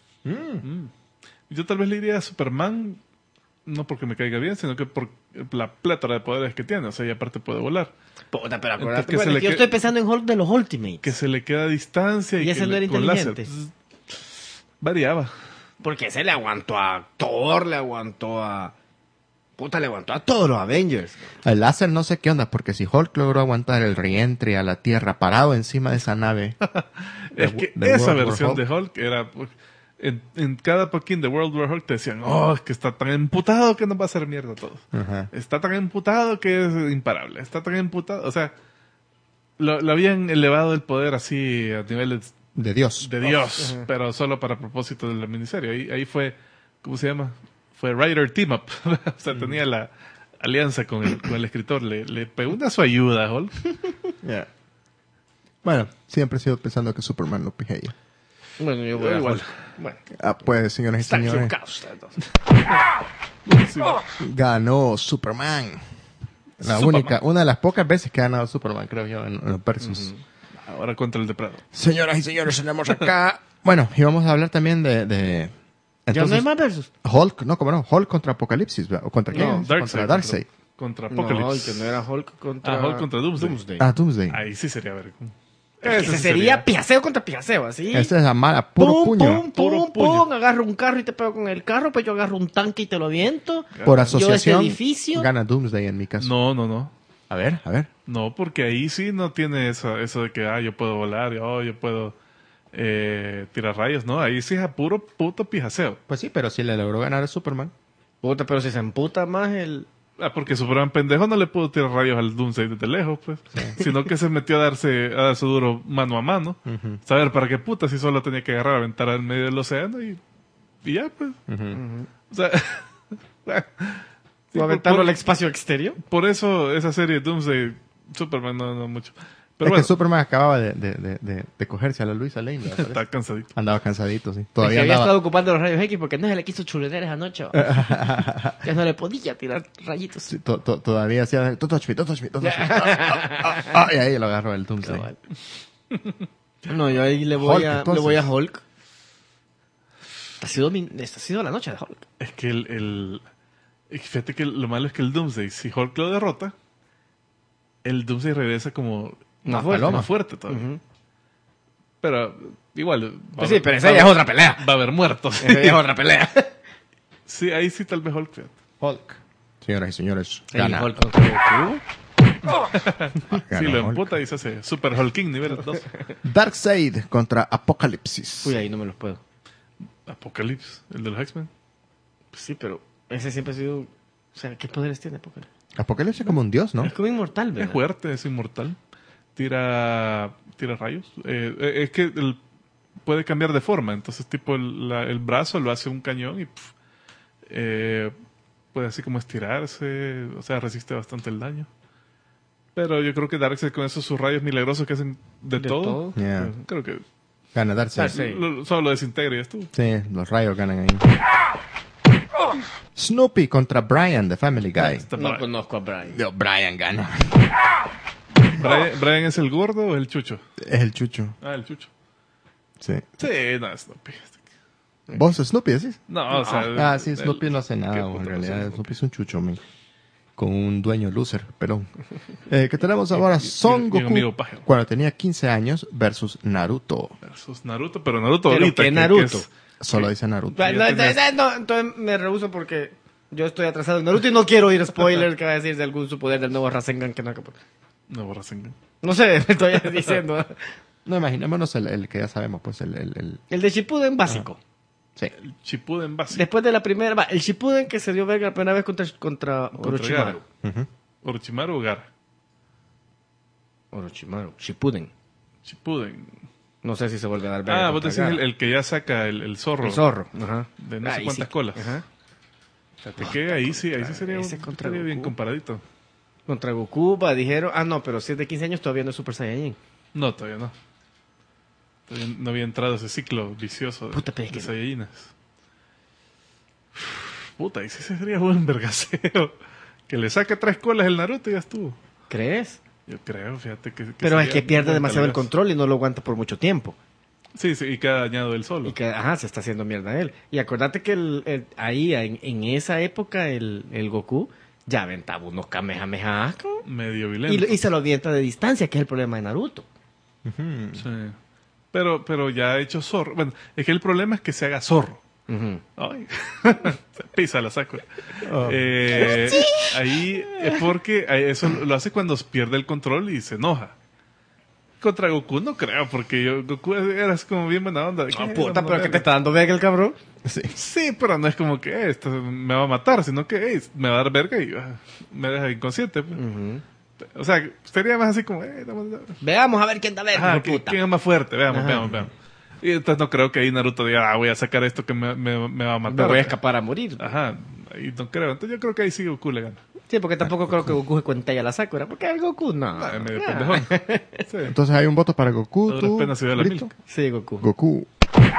[SPEAKER 3] Yo tal vez le iría a Superman, no porque me caiga bien, sino que por la plétora de poderes que tiene. O sea, y aparte puede volar.
[SPEAKER 4] Puta, pero
[SPEAKER 3] Entonces,
[SPEAKER 4] acuérdate,
[SPEAKER 3] que se
[SPEAKER 4] bueno,
[SPEAKER 3] le
[SPEAKER 4] es que yo
[SPEAKER 3] que-
[SPEAKER 4] estoy pensando en Hulk de los Ultimates.
[SPEAKER 3] Que se le queda a distancia y,
[SPEAKER 4] Y ese
[SPEAKER 3] que
[SPEAKER 4] no era
[SPEAKER 3] con láser.
[SPEAKER 4] inteligente.
[SPEAKER 3] Variaba.
[SPEAKER 4] Porque ese le aguantó a Thor, le aguantó a... Puta, le aguantó a todos los Avengers.
[SPEAKER 2] El láser no sé qué onda, porque si Hulk logró aguantar el reentry a la Tierra parado encima de esa nave.
[SPEAKER 3] Es que
[SPEAKER 2] The
[SPEAKER 3] esa
[SPEAKER 2] World War
[SPEAKER 3] versión
[SPEAKER 2] Hulk.
[SPEAKER 3] de Hulk era... pues, en cada Pokémon de World War Hulk te decían, oh, es que está tan emputado que nos va a hacer mierda a todos.
[SPEAKER 2] Ajá.
[SPEAKER 3] Está tan emputado que es imparable. Está tan emputado... O sea, lo habían elevado el poder así a niveles
[SPEAKER 2] De Dios.
[SPEAKER 3] de Dios, pero solo para propósito de la miniserie. Ahí fue, ¿cómo se llama? Fue Writer Team Up. O sea, tenía la alianza con el escritor. Le pegó una su ayuda a Hulk.
[SPEAKER 2] Yeah. Bueno, siempre he sido pensando que Superman lo pijeía.
[SPEAKER 4] Bueno, yo voy a
[SPEAKER 3] Igual.
[SPEAKER 4] Hulk. Bueno,
[SPEAKER 2] Pues, señoras y
[SPEAKER 4] está
[SPEAKER 2] señores,
[SPEAKER 4] equivocado usted, entonces.
[SPEAKER 3] Sí.
[SPEAKER 2] ganó Superman. Una de las pocas veces que ha ganado Superman, creo yo, en los versus.
[SPEAKER 3] Ahora contra el Depredador.
[SPEAKER 2] Señoras y señores, tenemos acá. Bueno, y vamos a hablar también de
[SPEAKER 4] ¿Ya no hay
[SPEAKER 2] entonces,
[SPEAKER 4] más versus?
[SPEAKER 2] Hulk, no, ¿cómo no? Hulk contra Apocalipsis, ¿verdad? ¿O contra quién?
[SPEAKER 3] No,
[SPEAKER 2] Contra Darkseid.
[SPEAKER 3] Contra
[SPEAKER 4] No, el
[SPEAKER 3] Apocalypse.
[SPEAKER 4] que no era Hulk contra...
[SPEAKER 3] Hulk contra Doomsday.
[SPEAKER 2] Ah, Doomsday.
[SPEAKER 3] Ahí sí sería ver.
[SPEAKER 4] Ese sería pijaseo contra pijaseo, así.
[SPEAKER 2] Esta es la mala, puro
[SPEAKER 4] pum,
[SPEAKER 2] puño.
[SPEAKER 4] pum,
[SPEAKER 3] Puro
[SPEAKER 4] pum,
[SPEAKER 3] puño.
[SPEAKER 4] pum, agarro un carro y te pego con el carro, pues yo agarro un tanque y te lo aviento.
[SPEAKER 2] Por
[SPEAKER 4] Yo este
[SPEAKER 2] asociación,
[SPEAKER 4] edificio.
[SPEAKER 2] gana Doomsday en mi caso.
[SPEAKER 3] No.
[SPEAKER 2] A ver.
[SPEAKER 3] No, porque ahí sí no tiene eso de que yo puedo volar, yo puedo tirar rayos, no, ahí sí es a puro puto pijaseo.
[SPEAKER 2] Pues sí, pero si le logró ganar a Superman.
[SPEAKER 4] Puta, pero si se emputa más el...
[SPEAKER 3] Porque Superman pendejo no le pudo tirar rayos al Doomsday desde lejos, pues. Sino que se metió a darse duro mano a mano. Saber para qué puta si solo tenía que agarrar, aventar al medio del océano y ya, pues. O sea, sí,
[SPEAKER 4] ¿O aventarlo
[SPEAKER 3] por-
[SPEAKER 4] al espacio exterior?
[SPEAKER 3] por eso esa serie Doomsday, Superman no mucho. Pero
[SPEAKER 2] Es
[SPEAKER 3] bueno,
[SPEAKER 2] que Superman acababa de cogerse a la Luisa Lane. ¿verdad?
[SPEAKER 3] está cansadito.
[SPEAKER 2] Andaba cansadito, sí.
[SPEAKER 4] Es que
[SPEAKER 2] Todavía
[SPEAKER 4] había estado
[SPEAKER 2] andaba.
[SPEAKER 4] ocupando los rayos X porque no se le quiso chuletear esa noche. Ya no le podía tirar rayitos.
[SPEAKER 2] Sí, todavía hacía. Don't touch me, don't touch me, don't touch me. Y ahí lo agarró el Doomsday.
[SPEAKER 4] Cabal. No, yo ahí le voy,
[SPEAKER 2] Hulk,
[SPEAKER 4] a,
[SPEAKER 2] entonces.
[SPEAKER 4] le voy a Hulk. Esta ha sido la noche de Hulk.
[SPEAKER 3] Es que fíjate que lo malo es que el Doomsday, si Hulk lo derrota, el Doomsday regresa como
[SPEAKER 4] Más fuerte.
[SPEAKER 3] más fuerte todavía.
[SPEAKER 4] Ujú.
[SPEAKER 3] Pero igual.
[SPEAKER 4] Pues sí, pero esa ya es otra pelea.
[SPEAKER 3] Va a haber muertos.
[SPEAKER 4] Esa ya es otra pelea.
[SPEAKER 3] Sí, ahí sí tal vez Hulk. Fíjate.
[SPEAKER 2] Hulk. Señoras y señores,
[SPEAKER 4] El
[SPEAKER 2] gana.
[SPEAKER 4] Hulk contra Goku.
[SPEAKER 2] Gana
[SPEAKER 3] Sí, lo
[SPEAKER 2] Hulk.
[SPEAKER 3] emputa y se hace Super Hulking nivel 2.
[SPEAKER 2] Darkseid contra Apocalipsis.
[SPEAKER 4] Uy, ahí no me los puedo.
[SPEAKER 3] Apocalipsis, el de los X-Men.
[SPEAKER 4] Pues sí, pero ese siempre ha sido... O sea, ¿qué poderes tiene Apocalipsis?
[SPEAKER 2] Apocalipsis es como un dios, ¿no?
[SPEAKER 4] Es como inmortal,
[SPEAKER 3] Es
[SPEAKER 4] ¿verdad?
[SPEAKER 3] fuerte, es inmortal. Tira rayos. Es que puede cambiar de forma. Entonces, tipo, el brazo lo hace un cañón y puede así como estirarse. O sea, resiste bastante el daño. Pero yo creo que Darkseid con esos sus rayos milagrosos que hacen de
[SPEAKER 4] De
[SPEAKER 3] todo.
[SPEAKER 4] todo.
[SPEAKER 2] Yeah.
[SPEAKER 3] Creo que
[SPEAKER 2] Gana Darkseid.
[SPEAKER 4] Sí.
[SPEAKER 3] solo lo desintegra y ya estuvo.
[SPEAKER 2] Sí, los rayos ganan ahí. Snoopy contra Brian de Family Guy.
[SPEAKER 3] Está
[SPEAKER 4] No
[SPEAKER 3] Brian.
[SPEAKER 4] conozco a Brian.
[SPEAKER 2] Brian gana.
[SPEAKER 3] ¿Brian es el gordo o el chucho?
[SPEAKER 2] Es el chucho.
[SPEAKER 3] Ah, el chucho.
[SPEAKER 2] Sí.
[SPEAKER 3] Sí, no, Snoopy.
[SPEAKER 2] ¿Vos Snoopy decís?
[SPEAKER 3] No, o sea...
[SPEAKER 2] Ah, sí, Snoopy no hace
[SPEAKER 3] ¿qué
[SPEAKER 2] nada.
[SPEAKER 3] puta
[SPEAKER 2] En
[SPEAKER 3] razón,
[SPEAKER 2] realidad,
[SPEAKER 3] Snoopy?
[SPEAKER 2] Snoopy es un chucho, man. Con un dueño loser, pelón. Que tenemos ahora Son
[SPEAKER 3] y un
[SPEAKER 2] Goku
[SPEAKER 3] amigo pájaro.
[SPEAKER 2] cuando tenía 15 años versus Naruto.
[SPEAKER 3] Versus Naruto, pero Naruto
[SPEAKER 4] ¿Pero
[SPEAKER 3] ahorita.
[SPEAKER 4] qué
[SPEAKER 3] que
[SPEAKER 4] Naruto?
[SPEAKER 3] es-
[SPEAKER 2] Solo dice Naruto.
[SPEAKER 4] No, entonces me rehuso porque yo estoy atrasado en Naruto y no quiero oír spoilers que va a decir de algún su poder del nuevo Rasengan que no
[SPEAKER 3] No, Rasengan.
[SPEAKER 4] No sé, me estoy diciendo.
[SPEAKER 2] No, imaginémonos el que ya sabemos, pues el...
[SPEAKER 4] El de Shippuden básico.
[SPEAKER 2] Sí.
[SPEAKER 3] El Shippuden básico.
[SPEAKER 4] Después de la primera... el Shippuden que se dio verga la primera vez contra Orochimaru.
[SPEAKER 2] Ujú.
[SPEAKER 3] Orochimaru o Gara.
[SPEAKER 4] Orochimaru. Shippuden.
[SPEAKER 3] Shippuden.
[SPEAKER 4] No sé si se vuelve a dar verga.
[SPEAKER 3] Ah, vos
[SPEAKER 4] contra
[SPEAKER 3] decís
[SPEAKER 4] Gara.
[SPEAKER 3] el que ya saca el zorro.
[SPEAKER 4] El zorro. Ajá.
[SPEAKER 3] De no sé
[SPEAKER 4] Ahí
[SPEAKER 3] cuántas
[SPEAKER 4] sí.
[SPEAKER 3] colas.
[SPEAKER 4] Ajá.
[SPEAKER 3] Fíjate que ahí sí sería,
[SPEAKER 4] Ese contra
[SPEAKER 3] estaría bien
[SPEAKER 4] Goku.
[SPEAKER 3] comparadito.
[SPEAKER 4] Contra Goku, dijeron... Ah, no, pero si es de 15 años todavía no es Super Saiyajin.
[SPEAKER 3] No, todavía no. Todavía no había entrado ese ciclo vicioso de,
[SPEAKER 4] Puta, pero es
[SPEAKER 3] de
[SPEAKER 4] que-
[SPEAKER 3] Saiyajines. Puta, y sí sería buen vergaseo. Que le saque 3 colas el Naruto y ya estuvo.
[SPEAKER 4] ¿Crees?
[SPEAKER 3] Yo creo, fíjate que
[SPEAKER 4] Pero es
[SPEAKER 3] sería
[SPEAKER 4] que pierde
[SPEAKER 3] buen
[SPEAKER 4] demasiado el
[SPEAKER 3] talgazo.
[SPEAKER 4] control y no lo aguanta por mucho tiempo.
[SPEAKER 3] Sí, y queda dañado él solo.
[SPEAKER 4] Y que, ajá, se está haciendo mierda él. Y acordate que ahí, en esa época, el Goku ya aventaba unos kamehameha
[SPEAKER 3] Medio violento.
[SPEAKER 4] y se lo avienta de distancia, que es el problema de Naruto.
[SPEAKER 3] Sí. Pero ya ha hecho zorro. Bueno, es que el problema es que se haga zorro.
[SPEAKER 4] Ujú.
[SPEAKER 3] Ay. Se pisa la saco. Ahí es porque eso lo hace cuando pierde el control y se enoja. Contra Goku no creo, porque Goku era así como bien buena onda.
[SPEAKER 4] Ah, puta, pero que te está dando verga el cabrón.
[SPEAKER 2] Sí.
[SPEAKER 3] Sí, pero no es como que esto me va a matar, sino que me va a dar verga y me deja inconsciente. Pues. O sea, sería más así como...
[SPEAKER 4] Veamos a ver quién da verga,
[SPEAKER 3] Ajá,
[SPEAKER 4] hijo de puta.
[SPEAKER 3] ¿quién es más fuerte? Veamos,
[SPEAKER 4] Ajá.
[SPEAKER 3] veamos. Y entonces no creo que ahí Naruto diga, voy a sacar esto que me va a
[SPEAKER 4] Me
[SPEAKER 3] matar.
[SPEAKER 4] voy a escapar a morir.
[SPEAKER 3] Ajá, ahí no creo. Entonces yo creo que ahí sí Goku le gana.
[SPEAKER 4] Sí, porque tampoco creo que Goku se cuente ya la Sakura. Porque el Goku no.
[SPEAKER 3] Es medio
[SPEAKER 4] Ya.
[SPEAKER 3] pendejón. Sí.
[SPEAKER 2] Entonces hay un voto para Goku.
[SPEAKER 3] A duras
[SPEAKER 2] ¿Tú,
[SPEAKER 3] penas se ve la
[SPEAKER 2] Brito?
[SPEAKER 3] milk.
[SPEAKER 4] Sí, Goku.
[SPEAKER 2] Goku.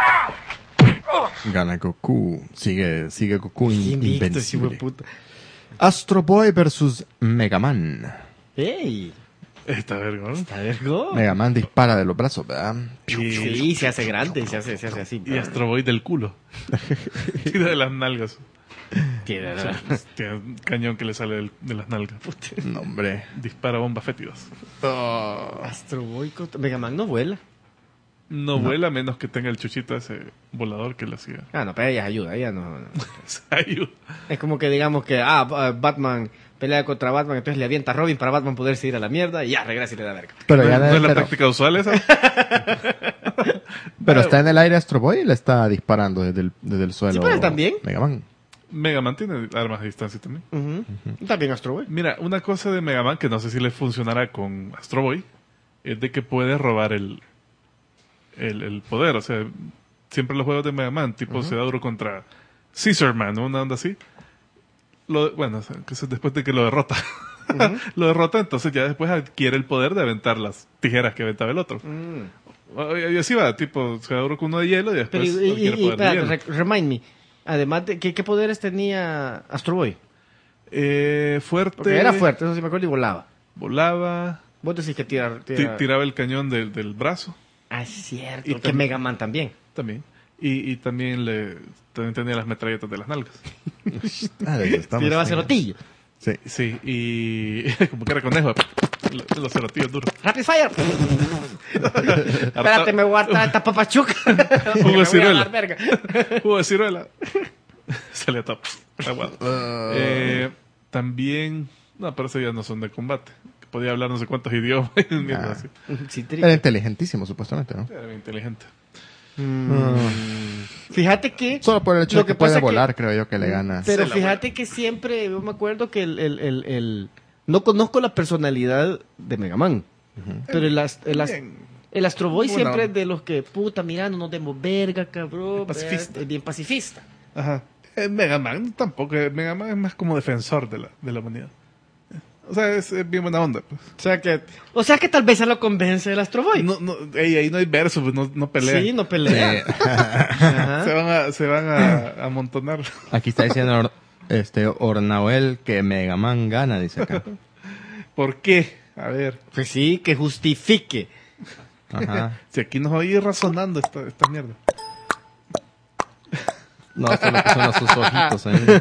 [SPEAKER 2] Gana Goku. Sigue Goku
[SPEAKER 4] ¿Quién viste ese hijo de
[SPEAKER 2] invencible.
[SPEAKER 4] puta?
[SPEAKER 2] Astro Boy versus Mega Man.
[SPEAKER 4] ¡Ey!
[SPEAKER 3] Está verga, ¿no?
[SPEAKER 4] ¿Está vergo?
[SPEAKER 2] Mega Man dispara de los brazos, ¿verdad?
[SPEAKER 4] Sí, se hace grande y se hace así.
[SPEAKER 3] Y Astro Boy del culo. Tira de las nalgas.
[SPEAKER 4] Tiene,
[SPEAKER 3] Tiene un cañón que le sale de las nalgas.
[SPEAKER 2] No, hombre.
[SPEAKER 3] Dispara bombas fétidas.
[SPEAKER 4] Astro Boy contra... Mega Man no vuela.
[SPEAKER 3] No vuela a menos que tenga el chuchito ese volador que le hacía.
[SPEAKER 4] Ah, no, pero ella ayuda, ella no.
[SPEAKER 3] Ayuda.
[SPEAKER 4] Es como que digamos que, Batman pelea contra Batman, entonces le avienta a Robin para Batman poderse ir a la mierda y ya regresa y le da verga.
[SPEAKER 2] Pero
[SPEAKER 3] No,
[SPEAKER 2] ya
[SPEAKER 3] no es la
[SPEAKER 2] pero,
[SPEAKER 3] táctica usual esa.
[SPEAKER 2] pero está en el aire Astro Boy y le está disparando desde el suelo.
[SPEAKER 4] Sí, pero él también.
[SPEAKER 2] Mega Man.
[SPEAKER 3] Mega Man tiene armas a distancia también.
[SPEAKER 4] También Astro Boy.
[SPEAKER 3] Mira, una cosa de Mega Man que no sé si le funcionará con Astro Boy es de que puede robar el poder. O sea, siempre los juegos de Mega Man, tipo se da duro contra Scissorman, ¿no? Una onda así. Bueno, o sea, que eso es después de que lo derrota. Lo derrota, entonces ya después adquiere el poder de aventar las tijeras que aventaba el otro. Y así va, tipo, se da duro con uno de hielo y
[SPEAKER 4] Pero,
[SPEAKER 3] después adquiere poder de
[SPEAKER 4] espérate,
[SPEAKER 3] hielo.
[SPEAKER 4] remind me, además de, ¿qué poderes tenía Astro Boy?
[SPEAKER 3] Fuerte.
[SPEAKER 4] Porque era fuerte, eso sí me acuerdo, y volaba.
[SPEAKER 3] Volaba.
[SPEAKER 4] Vos decís que tira...
[SPEAKER 3] Tiraba el cañón del brazo.
[SPEAKER 4] Ah, es cierto,
[SPEAKER 3] Y
[SPEAKER 4] que
[SPEAKER 3] tam-
[SPEAKER 4] Mega Man también.
[SPEAKER 3] También. Y también también tenía las metralletas de las nalgas.
[SPEAKER 4] Tiraba cerotillo.
[SPEAKER 2] Sí.
[SPEAKER 3] Sí, y como que era conejo. Los cerotillos duros.
[SPEAKER 4] Rapid Fire. Espérate, me voy a hartar esta papachuca.
[SPEAKER 3] Jugo de ciruela.
[SPEAKER 4] Verga.
[SPEAKER 3] Jugo de ciruela. Sale a top. Aguado. También... No, pero esos ya no son de combate. Podía hablar no sé cuántos idiomas. Mierda, así.
[SPEAKER 4] Sí,
[SPEAKER 2] Era inteligentísimo, supuestamente, ¿no?
[SPEAKER 3] Era bien inteligente.
[SPEAKER 4] Fíjate que...
[SPEAKER 2] Solo por el hecho
[SPEAKER 4] Lo
[SPEAKER 2] de que
[SPEAKER 4] que pasa
[SPEAKER 2] puede
[SPEAKER 4] que-
[SPEAKER 2] volar, creo yo que le gana.
[SPEAKER 4] Pero
[SPEAKER 3] Se la
[SPEAKER 4] fíjate que siempre, yo me acuerdo que no conozco la personalidad de Mega Man, pero
[SPEAKER 3] Bien.
[SPEAKER 4] el Astro Boy
[SPEAKER 3] Buena
[SPEAKER 4] siempre es
[SPEAKER 3] onda.
[SPEAKER 4] de los que, puta, mira, no nos demos verga, cabrón.
[SPEAKER 3] Pacifista.
[SPEAKER 4] Es bien pacifista.
[SPEAKER 3] Ajá. Mega Man tampoco. Mega Man es más como defensor de la humanidad. O sea, es bien buena onda. Pues.
[SPEAKER 4] O sea que tal vez se lo convence el Astro Boy.
[SPEAKER 3] No, ahí no hay verso, pues, no pelean.
[SPEAKER 4] Sí, no pelea. Ajá.
[SPEAKER 3] Se van a amontonar.
[SPEAKER 2] Aquí está diciendo Ornaoel que Mega Man gana, dice acá.
[SPEAKER 3] ¿Por qué? A ver,
[SPEAKER 4] Pues sí, que justifique.
[SPEAKER 2] Ajá.
[SPEAKER 3] si aquí nos oye razonando esta mierda.
[SPEAKER 2] No, solo que son sus ojitos ahí.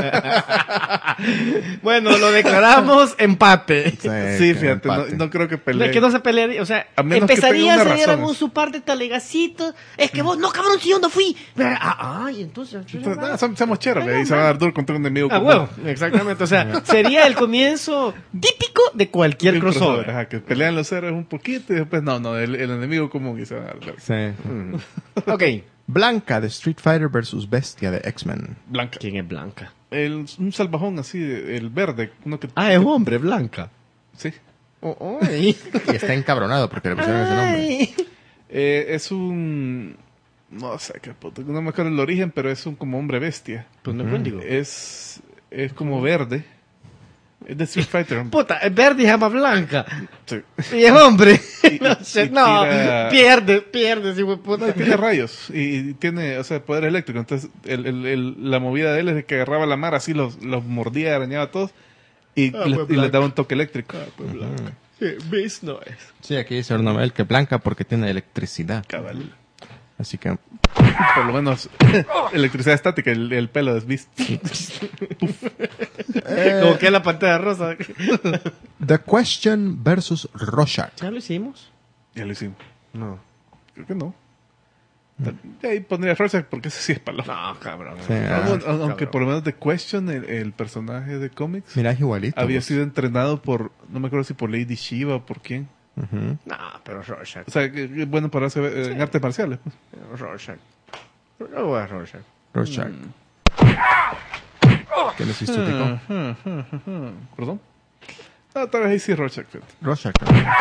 [SPEAKER 4] Bueno, lo declaramos empate.
[SPEAKER 3] Sí,
[SPEAKER 2] que
[SPEAKER 3] fíjate,
[SPEAKER 2] empate.
[SPEAKER 3] no creo que
[SPEAKER 4] No
[SPEAKER 3] peleen.
[SPEAKER 4] es que no se pelearía, o sea,
[SPEAKER 3] A menos que
[SPEAKER 4] empezaría
[SPEAKER 3] tenga
[SPEAKER 4] a
[SPEAKER 3] una
[SPEAKER 4] se dieran
[SPEAKER 3] razón.
[SPEAKER 4] su par de talegacitos. Es que vos, no cabrón, si yo no fui. Y entonces.
[SPEAKER 3] Somos cheros, y se van a dar duro contra un enemigo.
[SPEAKER 4] Ah,
[SPEAKER 3] común.
[SPEAKER 4] huevo, exactamente. O sea, sería el comienzo típico de cualquier
[SPEAKER 3] Un
[SPEAKER 4] crossover.
[SPEAKER 3] Ajá, que pelean los héroes un poquito y después el enemigo común y se van a dar verga.
[SPEAKER 2] Sí.
[SPEAKER 4] Ok.
[SPEAKER 2] Blanca de Street Fighter versus Bestia de X-Men.
[SPEAKER 3] Blanca.
[SPEAKER 4] ¿Quién es Blanca?
[SPEAKER 3] Un salvajón así, el verde. Uno que,
[SPEAKER 4] Ah, es hombre, Blanca.
[SPEAKER 3] sí.
[SPEAKER 2] Y está encabronado porque le pusieron ese nombre.
[SPEAKER 3] Es un... No sé qué puto. No me acuerdo el origen, pero es un como hombre bestia.
[SPEAKER 4] Pues no es mendigo.
[SPEAKER 3] Es como verde. Es de Street Fighter.
[SPEAKER 4] Puta, es verde y se llama Blanca.
[SPEAKER 3] Sí.
[SPEAKER 4] Y es hombre. No
[SPEAKER 3] y
[SPEAKER 4] sé, no,
[SPEAKER 3] tira-
[SPEAKER 4] pierde, sí, puta.
[SPEAKER 3] No, tiene rayos y tiene, o sea, poder eléctrico. Entonces, la movida de él es de que agarraba la mar así, los mordía, arañaba a todos y, y les daba un toque eléctrico.
[SPEAKER 4] Sí, Beast no es.
[SPEAKER 2] Sí, aquí dice Ornaoel que Blanca porque tiene electricidad.
[SPEAKER 3] Cabal.
[SPEAKER 2] Así que
[SPEAKER 3] Por lo menos, electricidad estática, el pelo es Beast.
[SPEAKER 4] Como que la pantalla rosa.
[SPEAKER 2] The Question versus Rorschach.
[SPEAKER 4] ¿Ya lo hicimos?
[SPEAKER 3] Ya lo hicimos.
[SPEAKER 4] No.
[SPEAKER 3] Creo que no. Ahí pondría Rorschach porque ese sí es palo.
[SPEAKER 4] No, cabrón.
[SPEAKER 2] Sí,
[SPEAKER 3] Aunque por lo menos The Question, el personaje de cómics,
[SPEAKER 2] Mira, es igualito.
[SPEAKER 3] había
[SPEAKER 2] pues.
[SPEAKER 3] sido entrenado por, no me acuerdo si por Lady Shiva o por quién.
[SPEAKER 2] Ujú.
[SPEAKER 4] No, pero Rorschach.
[SPEAKER 3] O sea, que es bueno para hacer en artes marciales. Pues.
[SPEAKER 4] Rorschach. Yo voy a Rorschach.
[SPEAKER 2] Rorschach. ¿Qué les hizo Tico?
[SPEAKER 3] ¿Perdón? Ah, tal vez ahí sí Rorschach. fíjate.
[SPEAKER 2] Rorschach.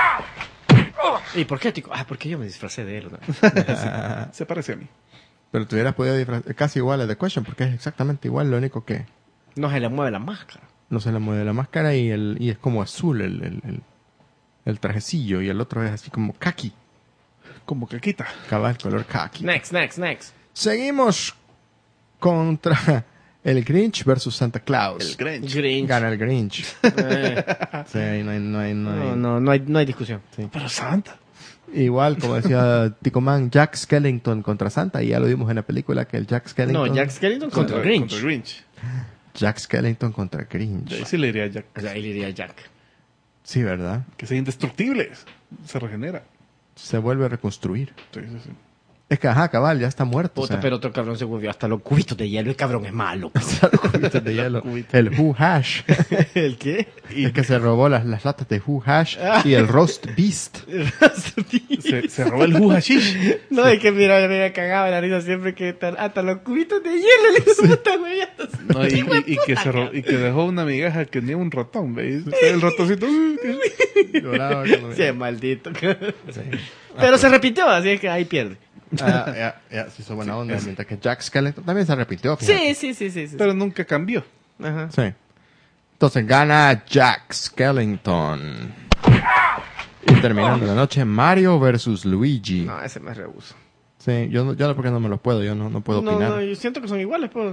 [SPEAKER 4] ¿Y por qué, Tico? Ah, porque yo me disfracé de él. ¿no?
[SPEAKER 3] Se parece a mí.
[SPEAKER 2] Pero tú hubieras podido disfrazar casi igual a The Question porque es exactamente igual, lo único que
[SPEAKER 4] No se le mueve la máscara.
[SPEAKER 2] no se le mueve la máscara y es como azul el trajecillo y el otro es así como khaki.
[SPEAKER 3] Como que quita.
[SPEAKER 2] Cabal, color khaki.
[SPEAKER 4] Next.
[SPEAKER 2] Seguimos contra el Grinch versus Santa Claus.
[SPEAKER 4] Grinch.
[SPEAKER 2] Gana el Grinch. Sí, ahí no hay.
[SPEAKER 4] No hay discusión.
[SPEAKER 3] Pero Santa.
[SPEAKER 2] Igual, como decía Tico Man, Jack Skellington contra Santa. Y ya lo vimos en la película que el Jack Skellington...
[SPEAKER 4] No, Jack Skellington contra Grinch.
[SPEAKER 3] Contra Grinch.
[SPEAKER 2] Jack Skellington contra
[SPEAKER 3] Ahí
[SPEAKER 2] Grinch.
[SPEAKER 3] sí le diría a Jack.
[SPEAKER 4] O sea, ahí le diría Jack.
[SPEAKER 2] Sí, ¿verdad?
[SPEAKER 3] Que sea indestructible. Se regenera.
[SPEAKER 2] Se vuelve a reconstruir.
[SPEAKER 3] Sí.
[SPEAKER 2] Es que, ajá, cabal, ya está muerto.
[SPEAKER 4] Puta,
[SPEAKER 2] o sea,
[SPEAKER 4] pero otro cabrón se volvió hasta los cubitos de hielo. El cabrón es malo.
[SPEAKER 2] cubitos de hielo. El Who Hash.
[SPEAKER 4] ¿El qué?
[SPEAKER 2] El que se robó las latas de Who Hash y el Roast Beast.
[SPEAKER 3] Se robó el Who Hashish.
[SPEAKER 4] No, es que mira, me cagaba la risa siempre que hasta los cubitos de hielo le hizo puta güey.
[SPEAKER 3] No, y que dejó una migaja que tenía un ratón, ¿veis? El ratoncito.
[SPEAKER 2] Lloraba como-
[SPEAKER 4] Sí, maldito. Pero se repitió, así es que ahí pierde.
[SPEAKER 2] Ya, se hizo buena onda. Mientras que Jack Skellington también se repitió. fíjate.
[SPEAKER 4] Sí.
[SPEAKER 3] Pero nunca cambió.
[SPEAKER 4] Ajá.
[SPEAKER 2] Sí. Entonces gana Jack Skellington. Y terminando la noche, Mario versus Luigi.
[SPEAKER 4] No, ese me rehuso.
[SPEAKER 2] Sí, yo no porque no me los puedo, yo no puedo opinar.
[SPEAKER 4] No, yo siento que son iguales, pues.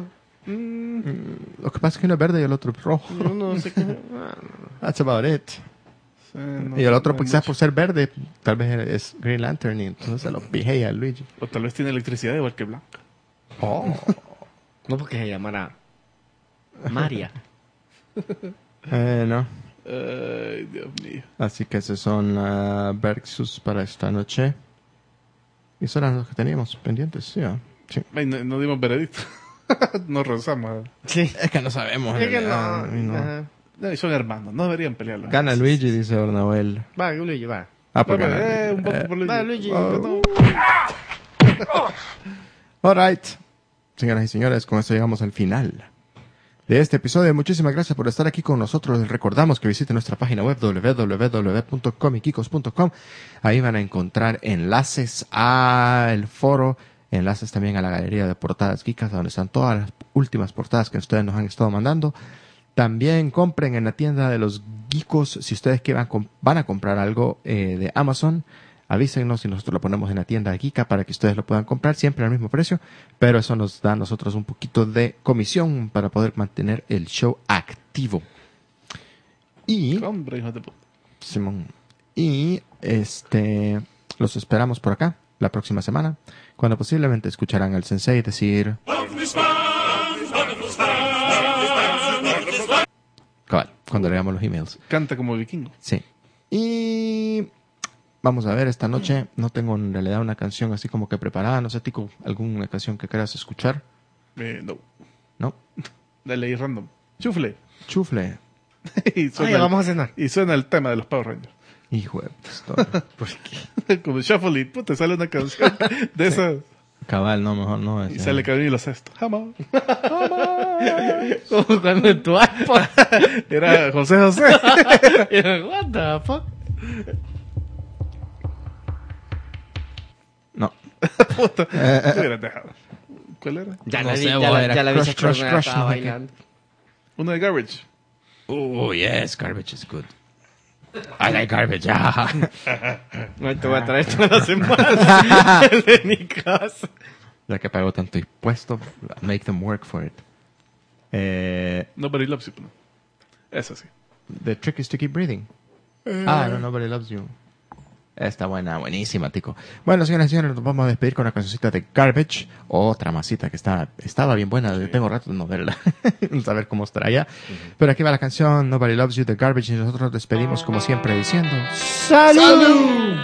[SPEAKER 2] Lo que pasa es que uno es verde y el otro es rojo.
[SPEAKER 4] Yo no sé qué.
[SPEAKER 2] That's about it.
[SPEAKER 3] No,
[SPEAKER 2] Y el otro,
[SPEAKER 3] no
[SPEAKER 2] pues,
[SPEAKER 3] hay
[SPEAKER 2] quizás
[SPEAKER 3] mucho.
[SPEAKER 2] por ser verde, tal vez es Green Lantern y entonces se lo pijea a Luigi.
[SPEAKER 3] O tal vez tiene electricidad igual que Blanca.
[SPEAKER 2] Oh.
[SPEAKER 4] No porque se llamara Maria.
[SPEAKER 2] No.
[SPEAKER 3] Ay, Dios mío.
[SPEAKER 2] Así que esos son Versus para esta noche. Y son los que teníamos pendientes, ¿sí? Sí.
[SPEAKER 3] Ay, no dimos veredicto. Nos rozamos.
[SPEAKER 4] Sí.
[SPEAKER 2] Es que no sabemos.
[SPEAKER 4] Es que no.
[SPEAKER 2] no.
[SPEAKER 4] Ajá.
[SPEAKER 3] Son hermanos, no deberían pelearlo.
[SPEAKER 2] Gana Luigi, dice Ornahuel.
[SPEAKER 4] Va, Luigi, va.
[SPEAKER 2] Ah, pues
[SPEAKER 3] Vamos,
[SPEAKER 2] gana.
[SPEAKER 3] un voto por Luigi.
[SPEAKER 4] Va, Luigi.
[SPEAKER 3] No.
[SPEAKER 2] Alright. Señoras y señores, con esto llegamos al final de este episodio. Muchísimas gracias por estar aquí con nosotros. Les recordamos que visiten nuestra página web www.comicgeekos.com. Ahí van a encontrar enlaces al foro, enlaces también a la galería de portadas geekas, donde están todas las últimas portadas que ustedes nos han estado mandando. También compren en la tienda de los geekos. Si ustedes que van a comprar algo de Amazon, avísenos y nosotros lo ponemos en la tienda Geeka para que ustedes lo puedan comprar siempre al mismo precio, pero eso nos da a nosotros un poquito de comisión para poder mantener el show activo. Y
[SPEAKER 3] Hombre, hijo de puta.
[SPEAKER 2] Simón, y los esperamos por acá la próxima semana, cuando posiblemente escucharán al sensei decir cabal, cuando leamos los emails.
[SPEAKER 3] Canta como vikingo.
[SPEAKER 2] Sí. Y vamos a ver, esta noche no tengo en realidad una canción así como que preparada. No sé, Tico, ¿alguna canción que quieras escuchar?
[SPEAKER 3] No.
[SPEAKER 2] ¿No?
[SPEAKER 3] Dale ahí random. Chufle.
[SPEAKER 2] Chufle.
[SPEAKER 3] y,
[SPEAKER 4] Ay, vamos a cenar.
[SPEAKER 3] y suena el tema de los Power Rangers.
[SPEAKER 2] Hijo de pistola.
[SPEAKER 4] ¿Por qué?
[SPEAKER 3] Como Shuffle y puta, sale una canción de esas.
[SPEAKER 2] Cabal, no, mejor no.
[SPEAKER 3] Y sale Camilo Sesto. Jamás.
[SPEAKER 4] Como cuando en tu iPod.
[SPEAKER 3] Era José José.
[SPEAKER 4] What the fuck?
[SPEAKER 2] No.
[SPEAKER 3] Puta. Te hubieras dejado. ¿Cuál era?
[SPEAKER 4] Ya
[SPEAKER 2] No
[SPEAKER 4] la vi,
[SPEAKER 2] sé,
[SPEAKER 4] ya
[SPEAKER 2] vos,
[SPEAKER 4] la,
[SPEAKER 2] era
[SPEAKER 4] ya la vi,
[SPEAKER 2] Crush,
[SPEAKER 4] esa
[SPEAKER 2] Crush,
[SPEAKER 4] chorra
[SPEAKER 2] Crush,
[SPEAKER 4] estaba
[SPEAKER 2] no sé qué.
[SPEAKER 4] bailando.
[SPEAKER 3] Uno de Garbage.
[SPEAKER 2] Oh, yes, garbage is good. I like garbage. Ah.
[SPEAKER 4] No te voy a traer toda la semana. El de mi casa.
[SPEAKER 2] Ya que pagó tanto impuesto, make them work for it.
[SPEAKER 3] Nobody Loves You. No. Eso sí.
[SPEAKER 2] The trick is to keep breathing. No, Nobody Loves You. Está buena, buenísima, Tico. Bueno, señoras y señores, nos vamos a despedir con una cancioncita de Garbage. Otra masita que estaba bien buena. Tengo rato de no verla. Vamos a ver cómo estará ya. Pero aquí va la canción Nobody Loves You de Garbage. Y nosotros nos despedimos como siempre diciendo ¡Salud!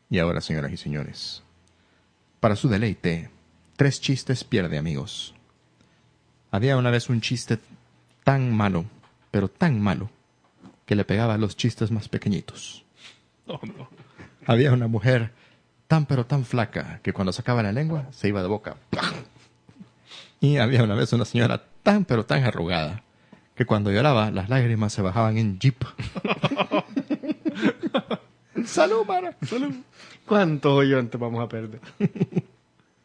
[SPEAKER 2] Y ahora, señoras y señores, para su deleite, 3 chistes pierde amigos. Había una vez un chiste tan malo, pero tan malo, que le pegaba a los chistes más pequeñitos.
[SPEAKER 3] Oh, no.
[SPEAKER 2] Había una mujer tan pero tan flaca que cuando sacaba la lengua se iba de boca. Y había una vez una señora tan pero tan arrugada que cuando lloraba las lágrimas se bajaban en jeep. ¡Salud, Mara!
[SPEAKER 3] Salud.
[SPEAKER 4] ¿Cuántos oyentes vamos a perder?